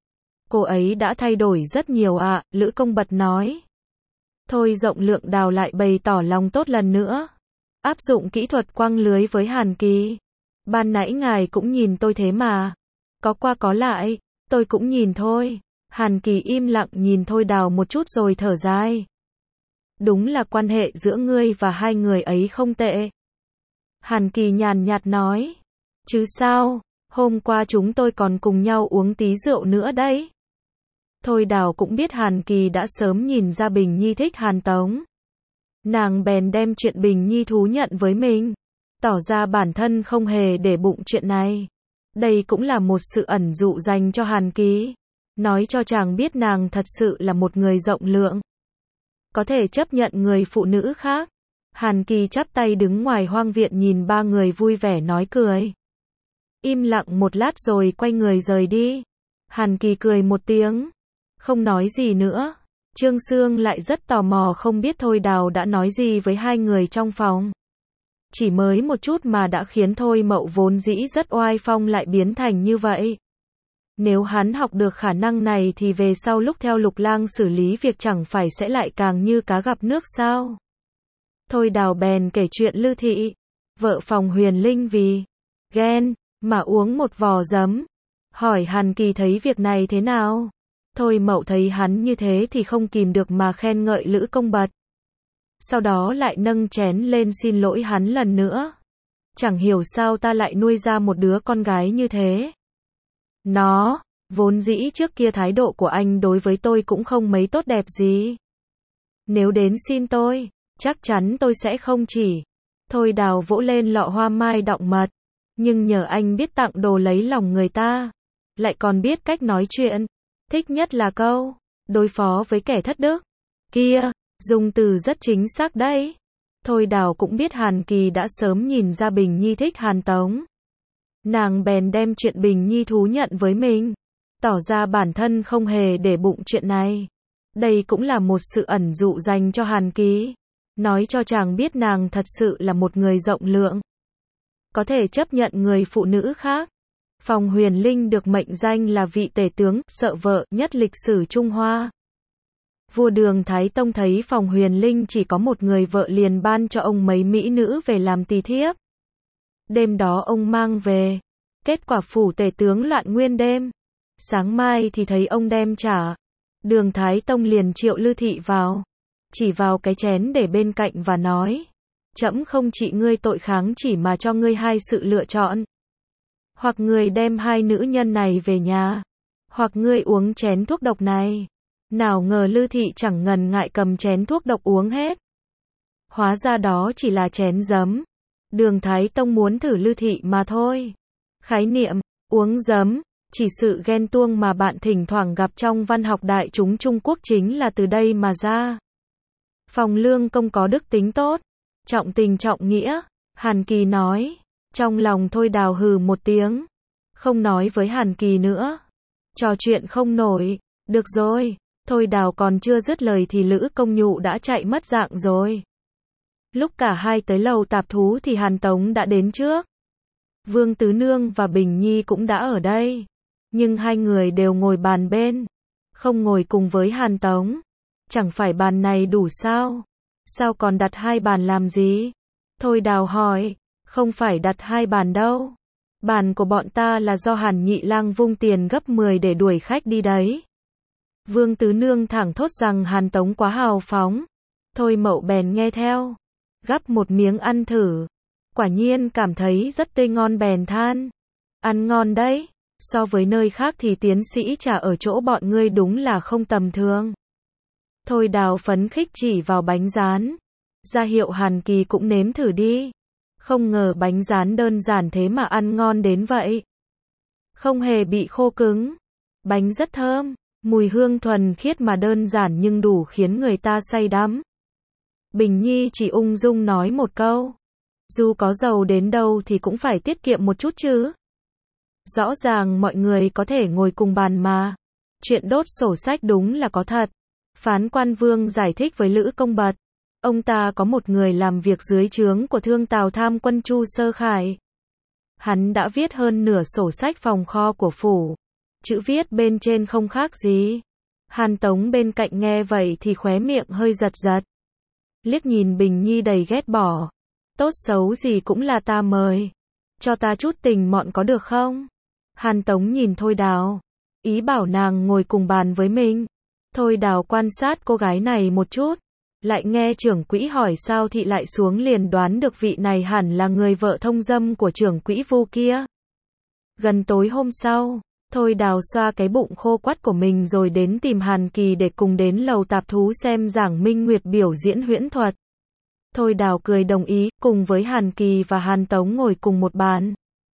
Cô ấy đã thay đổi rất nhiều ạ, à, Lữ Công Bật nói. Thôi Rộng Lượng Đào lại bày tỏ lòng tốt lần nữa. áp dụng kỹ thuật quăng lưới với Hàn Kỳ. Ban nãy ngài cũng nhìn tôi thế mà. Có qua có lại, tôi cũng nhìn thôi. Hàn Kỳ im lặng nhìn Thôi Đào một chút rồi thở dài. Đúng là quan hệ giữa ngươi và hai người ấy không tệ. Hàn Kỳ nhàn nhạt nói. Chứ sao, hôm qua chúng tôi còn cùng nhau uống tí rượu nữa đấy. Thôi Đào cũng biết Hàn Kỳ đã sớm nhìn ra Bình Nhi thích Hàn Tống. Nàng bèn đem chuyện Bình Nhi thú nhận với mình, tỏ ra bản thân không hề để bụng chuyện này. Đây cũng là một sự ẩn dụ dành cho Hàn Kỳ, nói cho chàng biết nàng thật sự là một người rộng lượng, có thể chấp nhận người phụ nữ khác. Hàn Kỳ chắp tay đứng ngoài hoang viện nhìn ba người vui vẻ nói cười. Im lặng một lát rồi quay người rời đi. Hàn Kỳ cười một tiếng, không nói gì nữa. Trương Sương lại rất tò mò không biết Thôi Đào đã nói gì với hai người trong phòng. Chỉ mới một chút mà đã khiến Thôi Mậu vốn dĩ rất oai phong lại biến thành như vậy. Nếu hắn học được khả năng này thì về sau lúc theo Lục Lang xử lý việc chẳng phải sẽ lại càng như cá gặp nước sao? Thôi Đào bèn kể chuyện Lư Thị, vợ Phòng Huyền Linh vì ghen mà uống một vò giấm. Hỏi Hàn Kỳ thấy việc này thế nào? Thôi Mậu thấy hắn như thế thì không kìm được mà khen ngợi Lữ Công Bật. Sau đó lại nâng chén lên xin lỗi hắn lần nữa. Chẳng hiểu sao ta lại nuôi ra một đứa con gái như thế. Nó, vốn dĩ trước kia thái độ của anh đối với tôi cũng không mấy tốt đẹp gì. Nếu đến xin tôi, chắc chắn tôi sẽ không chỉ. Thôi Đào vỗ lên lọ hoa mai đọng mật. Nhưng nhờ anh biết tặng đồ lấy lòng người ta. Lại còn biết cách nói chuyện. Thích nhất là câu, đối phó với kẻ thất đức. Kia, dùng từ rất chính xác đấy. Thôi Đào cũng biết Hàn Kỳ đã sớm nhìn ra Bình Nhi thích Hàn Tống. Nàng bèn đem chuyện Bình Nhi thú nhận với mình, tỏ ra bản thân không hề để bụng chuyện này. Đây cũng là một sự ẩn dụ dành cho Hàn Kỳ, nói cho chàng biết nàng thật sự là một người rộng lượng, có thể chấp nhận người phụ nữ khác. Phòng Huyền Linh được mệnh danh là vị tể tướng sợ vợ nhất lịch sử Trung Hoa. Vua Đường Thái Tông thấy Phòng Huyền Linh chỉ có một người vợ liền ban cho ông mấy mỹ nữ về làm tỳ thiếp. Đêm đó ông mang về, kết quả phủ tể tướng loạn nguyên đêm. Sáng mai thì thấy ông đem trả. Đường Thái Tông liền triệu Lư Thị vào, chỉ vào cái chén để bên cạnh và nói: Trẫm không trị ngươi tội kháng chỉ mà cho ngươi hai sự lựa chọn. Hoặc ngươi đem hai nữ nhân này về nhà, hoặc ngươi uống chén thuốc độc này. Nào ngờ Lư Thị chẳng ngần ngại cầm chén thuốc độc uống hết. Hóa ra đó chỉ là chén giấm. Đường Thái Tông muốn thử Lư Thị mà thôi. Khái niệm uống giấm, chỉ sự ghen tuông mà bạn thỉnh thoảng gặp trong văn học đại chúng Trung Quốc chính là từ đây mà ra. Phòng Lương Công có đức tính tốt, trọng tình trọng nghĩa. Hàn Kỳ nói. Trong lòng Thôi Đào hừ một tiếng, không nói với Hàn Kỳ nữa. Trò chuyện không nổi. Được rồi. Thôi Đào còn chưa dứt lời thì Lữ Công Nhụ đã chạy mất dạng rồi. Lúc cả hai tới lầu tạp thú thì Hàn Tống đã đến trước. Vương Tứ Nương và Bình Nhi cũng đã ở đây. Nhưng hai người đều ngồi bàn bên, không ngồi cùng với Hàn Tống. Chẳng phải bàn này đủ sao? Sao còn đặt hai bàn làm gì? Thôi Đào hỏi. Không phải đặt hai bàn đâu. Bàn của bọn ta là do Hàn Nhị Lang vung tiền gấp mười để đuổi khách đi đấy. Vương Tứ Nương thẳng thốt rằng Hàn Tống quá hào phóng. Thôi Mậu bèn nghe theo, gắp một miếng ăn thử. Quả nhiên cảm thấy rất tươi ngon bèn than. Ăn ngon đấy. So với nơi khác thì tiến sĩ trà ở chỗ bọn ngươi đúng là không tầm thường. Thôi Đào phấn khích chỉ vào bánh rán, ra hiệu Hàn Kỳ cũng nếm thử đi. Không ngờ bánh rán đơn giản thế mà ăn ngon đến vậy. Không hề bị khô cứng. Bánh rất thơm, mùi hương thuần khiết mà đơn giản nhưng đủ khiến người ta say đắm. Bình Nhi chỉ ung dung nói một câu. Dù có giàu đến đâu thì cũng phải tiết kiệm một chút chứ. Rõ ràng mọi người có thể ngồi cùng bàn mà. Chuyện đốt sổ sách đúng là có thật. Phán Quan Vương giải thích với Lữ Công Bật. Ông ta có một người làm việc dưới trướng của thương Tào tham quân Chu Sơ Khải. Hắn đã viết hơn nửa sổ sách phòng kho của phủ. Chữ viết bên trên không khác gì. Hàn Tống bên cạnh nghe vậy thì khóe miệng hơi giật giật. Liếc nhìn Bình Nhi đầy ghét bỏ. Tốt xấu gì cũng là ta mời. Cho ta chút tình mọn có được không? Hàn Tống nhìn Thôi Đào, ý bảo nàng ngồi cùng bàn với mình. Thôi Đào quan sát cô gái này một chút, lại nghe trưởng quỹ hỏi sao thị lại xuống liền đoán được vị này hẳn là người vợ thông dâm của trưởng quỹ Vu kia. Gần tối hôm sau, Thôi Đào xoa cái bụng khô quắt của mình rồi đến tìm Hàn Kỳ để cùng đến lầu tạp thú xem Giảng Minh Nguyệt biểu diễn huyễn thuật. Thôi Đào cười đồng ý, cùng với Hàn Kỳ và Hàn Tống ngồi cùng một bàn.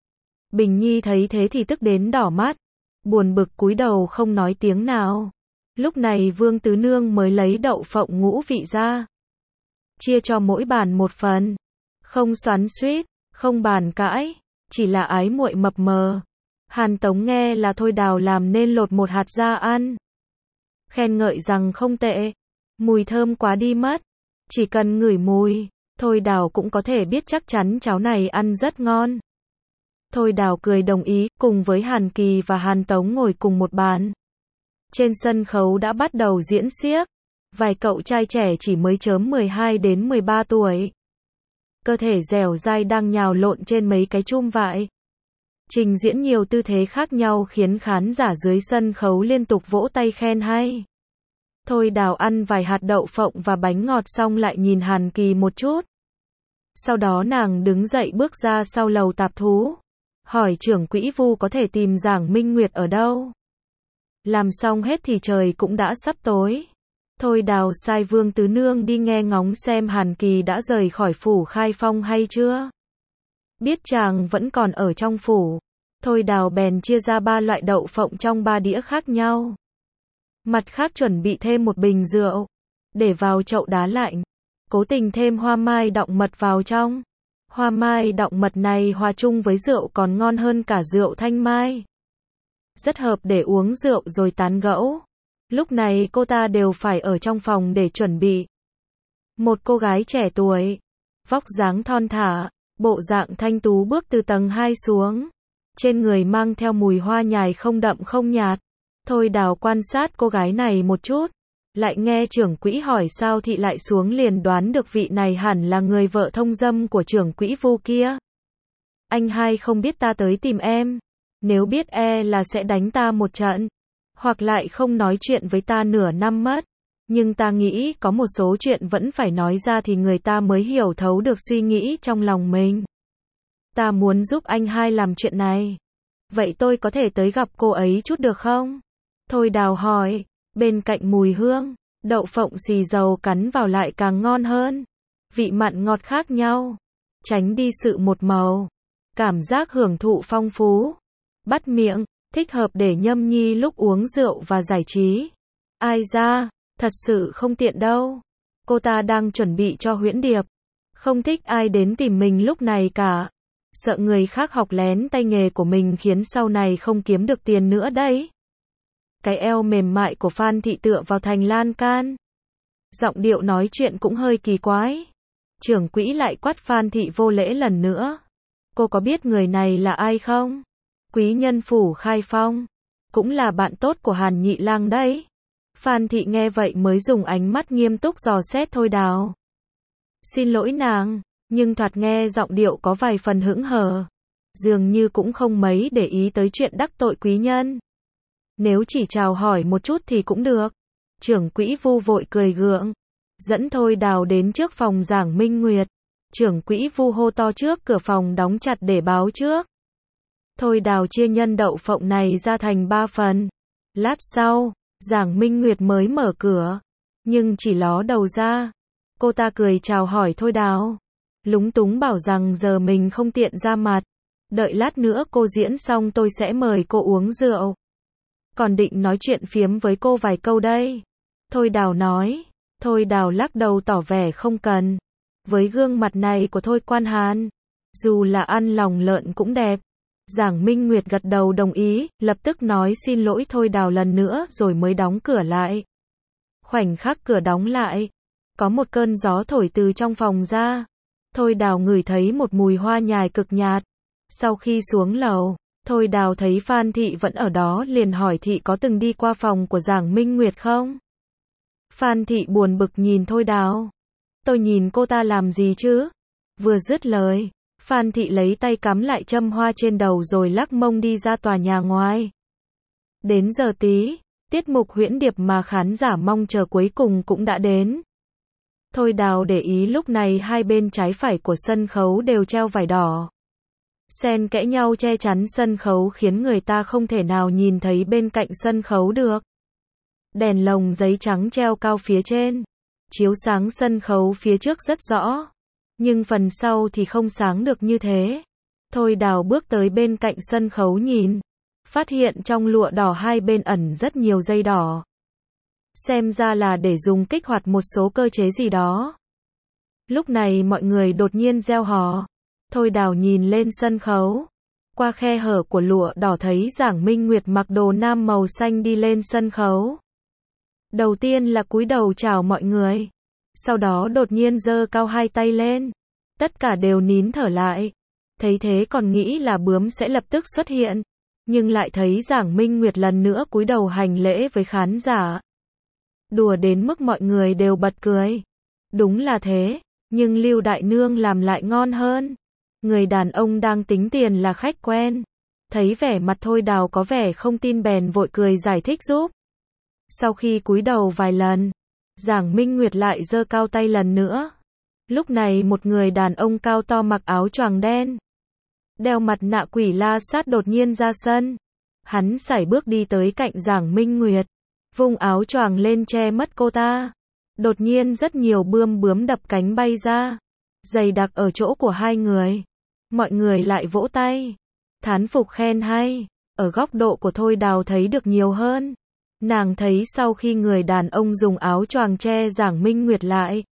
Bình Nhi thấy thế thì tức đến đỏ mắt, buồn bực cúi đầu không nói tiếng nào. Lúc này Vương Tứ Nương mới lấy đậu phộng ngũ vị ra, chia cho mỗi bàn một phần, không xoắn xuýt, không bàn cãi, chỉ là ái muội mập mờ. Hàn Tống nghe là Thôi Đào làm nên lột một hạt ra ăn, khen ngợi rằng không tệ, mùi thơm quá đi mất, chỉ cần ngửi mùi, Thôi Đào cũng có thể biết chắc chắn cháo này ăn rất ngon. Thôi Đào cười đồng ý, cùng với Hàn Kỳ và Hàn Tống ngồi cùng một bàn. Trên sân khấu đã bắt đầu diễn xiếc, vài cậu trai trẻ chỉ mới chớm mười hai đến mười ba tuổi. Cơ thể dẻo dai đang nhào lộn trên mấy cái chum vại, trình diễn nhiều tư thế khác nhau khiến khán giả dưới sân khấu liên tục vỗ tay khen hay. Thôi Đào ăn vài hạt đậu phộng và bánh ngọt xong lại nhìn Hàn Kỳ một chút. Sau đó nàng đứng dậy bước ra sau lầu tạp thú, hỏi trưởng quỹ Vu có thể tìm Giảng Minh Nguyệt ở đâu. Làm xong hết thì trời cũng đã sắp tối. Thôi Đào sai Vương Tứ Nương đi nghe ngóng xem Hàn Kỳ đã rời khỏi phủ Khai Phong hay chưa. Biết chàng vẫn còn ở trong phủ, Thôi Đào bèn chia ra ba loại đậu phộng trong ba đĩa khác nhau. Mặt khác chuẩn bị thêm một bình rượu, để vào chậu đá lạnh. Cố tình thêm hoa mai đọng mật vào trong. Hoa mai đọng mật này hòa chung với rượu còn ngon hơn cả rượu thanh mai. Rất hợp để uống rượu rồi tán gẫu. Lúc này cô ta đều phải ở trong phòng để chuẩn bị. Một cô gái trẻ tuổi, vóc dáng thon thả, bộ dạng thanh tú bước từ tầng hai xuống. Trên người mang theo mùi hoa nhài không đậm không nhạt. Thôi Đào quan sát cô gái này một chút, lại nghe trưởng quỹ hỏi sao thị lại xuống liền đoán được vị này hẳn là người vợ thông dâm của trưởng quỹ Vu kia. Anh hai không biết ta tới tìm em, nếu biết e là sẽ đánh ta một trận, hoặc lại không nói chuyện với ta nửa năm mất. Nhưng ta nghĩ có một số chuyện vẫn phải nói ra thì người ta mới hiểu thấu được suy nghĩ trong lòng mình. Ta muốn giúp anh hai làm chuyện này. Vậy tôi có thể tới gặp cô ấy chút được không? Thôi Đào hỏi. Bên cạnh mùi hương, đậu phộng xì dầu cắn vào lại càng ngon hơn. Vị mặn ngọt khác nhau, tránh đi sự một màu. Cảm giác hưởng thụ phong phú, bắt miệng, thích hợp để nhâm nhi lúc uống rượu và giải trí. Ai ra, thật sự không tiện đâu. Cô ta đang chuẩn bị cho huyễn điệp, không thích ai đến tìm mình lúc này cả. Sợ người khác học lén tay nghề của mình khiến sau này không kiếm được tiền nữa đấy. Cái eo mềm mại của Phan Thị tựa vào thành lan can. Giọng điệu nói chuyện cũng hơi kỳ quái. Trưởng quỹ lại quát Phan Thị vô lễ lần nữa. Cô có biết người này là ai không? Quý nhân phủ Khai Phong, cũng là bạn tốt của Hàn Nhị Lang đấy. Phan Thị nghe vậy mới dùng ánh mắt nghiêm túc dò xét Thôi Đào. Xin lỗi nàng, nhưng thoạt nghe giọng điệu có vài phần hững hờ. Dường như cũng không mấy để ý tới chuyện đắc tội quý nhân. Nếu chỉ chào hỏi một chút thì cũng được. Trưởng quỹ Vu vội cười gượng, dẫn Thôi Đào đến trước phòng Giảng Minh Nguyệt. Trưởng quỹ Vu hô to trước cửa phòng đóng chặt để báo trước. Thôi Đào chia nhân đậu phộng này ra thành ba phần. Lát sau, Giảng Minh Nguyệt mới mở cửa, nhưng chỉ ló đầu ra. Cô ta cười chào hỏi Thôi Đào, lúng túng bảo rằng giờ mình không tiện ra mặt. Đợi lát nữa cô diễn xong tôi sẽ mời cô uống rượu. Còn định nói chuyện phiếm với cô vài câu đây. Thôi Đào nói. Thôi Đào lắc đầu tỏ vẻ không cần. Với gương mặt này của Thôi Quan Hàn, dù là ăn lòng lợn cũng đẹp. Giảng Minh Nguyệt gật đầu đồng ý, lập tức nói xin lỗi Thôi Đào lần nữa rồi mới đóng cửa lại. Khoảnh khắc cửa đóng lại, có một cơn gió thổi từ trong phòng ra. Thôi Đào ngửi thấy một mùi hoa nhài cực nhạt. Sau khi xuống lầu, Thôi Đào thấy Phan Thị vẫn ở đó liền hỏi Thị có từng đi qua phòng của Giảng Minh Nguyệt không? Phan Thị buồn bực nhìn Thôi Đào. Tôi nhìn cô ta làm gì chứ? Vừa dứt lời, Phan Thị lấy tay cắm lại châm hoa trên đầu rồi lắc mông đi ra tòa nhà ngoài. Đến giờ tí, tiết mục huyễn điệp mà khán giả mong chờ cuối cùng cũng đã đến. Thôi Đào để ý lúc này hai bên trái phải của sân khấu đều treo vải đỏ. Xen kẽ nhau che chắn sân khấu khiến người ta không thể nào nhìn thấy bên cạnh sân khấu được. Đèn lồng giấy trắng treo cao phía trên, chiếu sáng sân khấu phía trước rất rõ. Nhưng phần sau thì không sáng được như thế. Thôi Đào bước tới bên cạnh sân khấu nhìn, phát hiện trong lụa đỏ hai bên ẩn rất nhiều dây đỏ. Xem ra là để dùng kích hoạt một số cơ chế gì đó. Lúc này mọi người đột nhiên reo hò. Thôi Đào nhìn lên sân khấu. Qua khe hở của lụa đỏ thấy Giảng Minh Nguyệt mặc đồ nam màu xanh đi lên sân khấu. Đầu tiên là cúi đầu chào mọi người. Sau đó đột nhiên giơ cao hai tay lên. Tất cả đều nín thở lại. Thấy thế còn nghĩ là bướm sẽ lập tức xuất hiện. Nhưng lại thấy Giảng Minh Nguyệt lần nữa cúi đầu hành lễ với khán giả. Đùa đến mức mọi người đều bật cười. Đúng là thế, nhưng Lưu Đại Nương làm lại ngon hơn. Người đàn ông đang tính tiền là khách quen. Thấy vẻ mặt Thôi Đào có vẻ không tin bèn vội cười giải thích giúp. Sau khi cúi đầu vài lần, Giảng Minh Nguyệt lại giơ cao tay lần nữa. Lúc này một người đàn ông cao to mặc áo choàng đen, đeo mặt nạ quỷ la sát đột nhiên ra sân. Hắn sải bước đi tới cạnh Giảng Minh Nguyệt, vung áo choàng lên che mất cô ta. Đột nhiên rất nhiều bươm bướm đập cánh bay ra, dày đặc ở chỗ của hai người. Mọi người lại vỗ tay, thán phục khen hay. Ở góc độ của Thôi Đào thấy được nhiều hơn. Nàng thấy sau khi người đàn ông dùng áo choàng che Giảng Minh Nguyệt lại,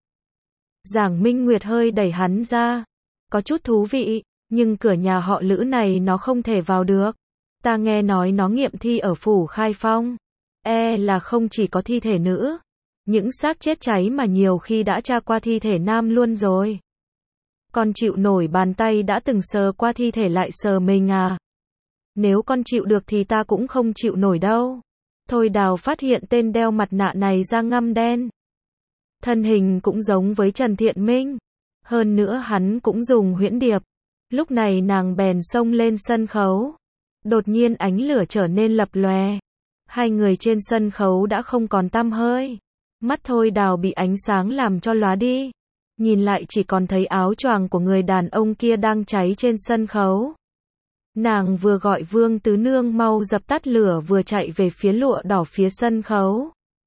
Giảng Minh Nguyệt hơi đẩy hắn ra. Có chút thú vị, nhưng cửa nhà họ Lữ này nó không thể vào được. Ta nghe nói nó nghiệm thi ở phủ Khai Phong. E là không chỉ có thi thể nữ. Những xác chết cháy mà nhiều khi đã tra qua thi thể nam luôn rồi. Con chịu nổi bàn tay đã từng sờ qua thi thể lại sờ mình à? Nếu con chịu được thì ta cũng không chịu nổi đâu. Thôi Đào phát hiện tên đeo mặt nạ này da ngăm đen. Thân hình cũng giống với Trần Thiện Minh. Hơn nữa hắn cũng dùng huyễn điệp. Lúc này nàng bèn xông lên sân khấu. Đột nhiên ánh lửa trở nên lập lòe. Hai người trên sân khấu đã không còn tăm hơi. Mắt Thôi Đào bị ánh sáng làm cho lóa đi. Nhìn lại chỉ còn thấy áo choàng của người đàn ông kia đang cháy trên sân khấu. Nàng vừa gọi Vương Tứ Nương mau dập tắt lửa vừa chạy về phía lụa đỏ phía sân khấu.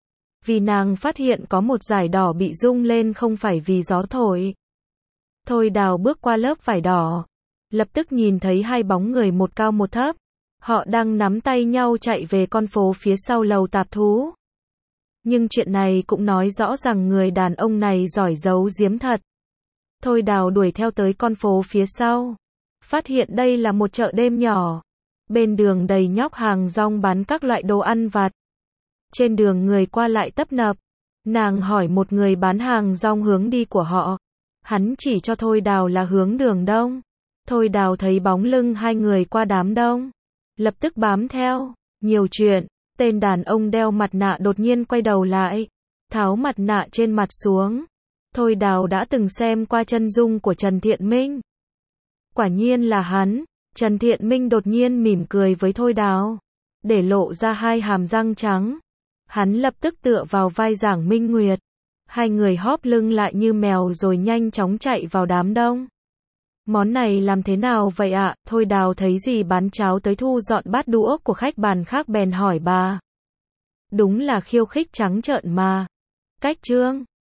Vì nàng phát hiện có một dải đỏ bị rung lên không phải vì gió thổi. Thôi Đào bước qua lớp vải đỏ. Lập tức nhìn thấy hai bóng người một cao một thấp. Họ đang nắm tay nhau chạy về con phố phía sau lầu tạp thú. Nhưng chuyện này cũng nói rõ rằng người đàn ông này giỏi giấu giếm thật. Thôi Đào đuổi theo tới con phố phía sau. Phát hiện đây là một chợ đêm nhỏ. Bên đường đầy nhóc hàng rong bán các loại đồ ăn vặt. Trên đường người qua lại tấp nập. Nàng hỏi một người bán hàng rong hướng đi của họ. Hắn chỉ cho Thôi Đào là hướng đường đông. Thôi Đào thấy bóng lưng hai người qua đám đông. Lập tức bám theo. Nhiều chuyện. Tên đàn ông đeo mặt nạ đột nhiên quay đầu lại. Tháo mặt nạ trên mặt xuống. Thôi Đào đã từng xem qua chân dung của Trần Thiện Minh. Quả nhiên là hắn. Trần Thiện Minh đột nhiên mỉm cười với Thôi Đào. Để lộ ra hai hàm răng trắng. Hắn lập tức tựa vào vai Giảng Minh Nguyệt. Hai người hóp lưng lại như mèo rồi nhanh chóng chạy vào đám đông. Món này làm thế nào vậy ạ? Thôi Đào thấy dì bán cháo tới thu dọn bát đũa của khách bàn khác bèn hỏi bà. Đúng là khiêu khích trắng trợn mà. Cách trương.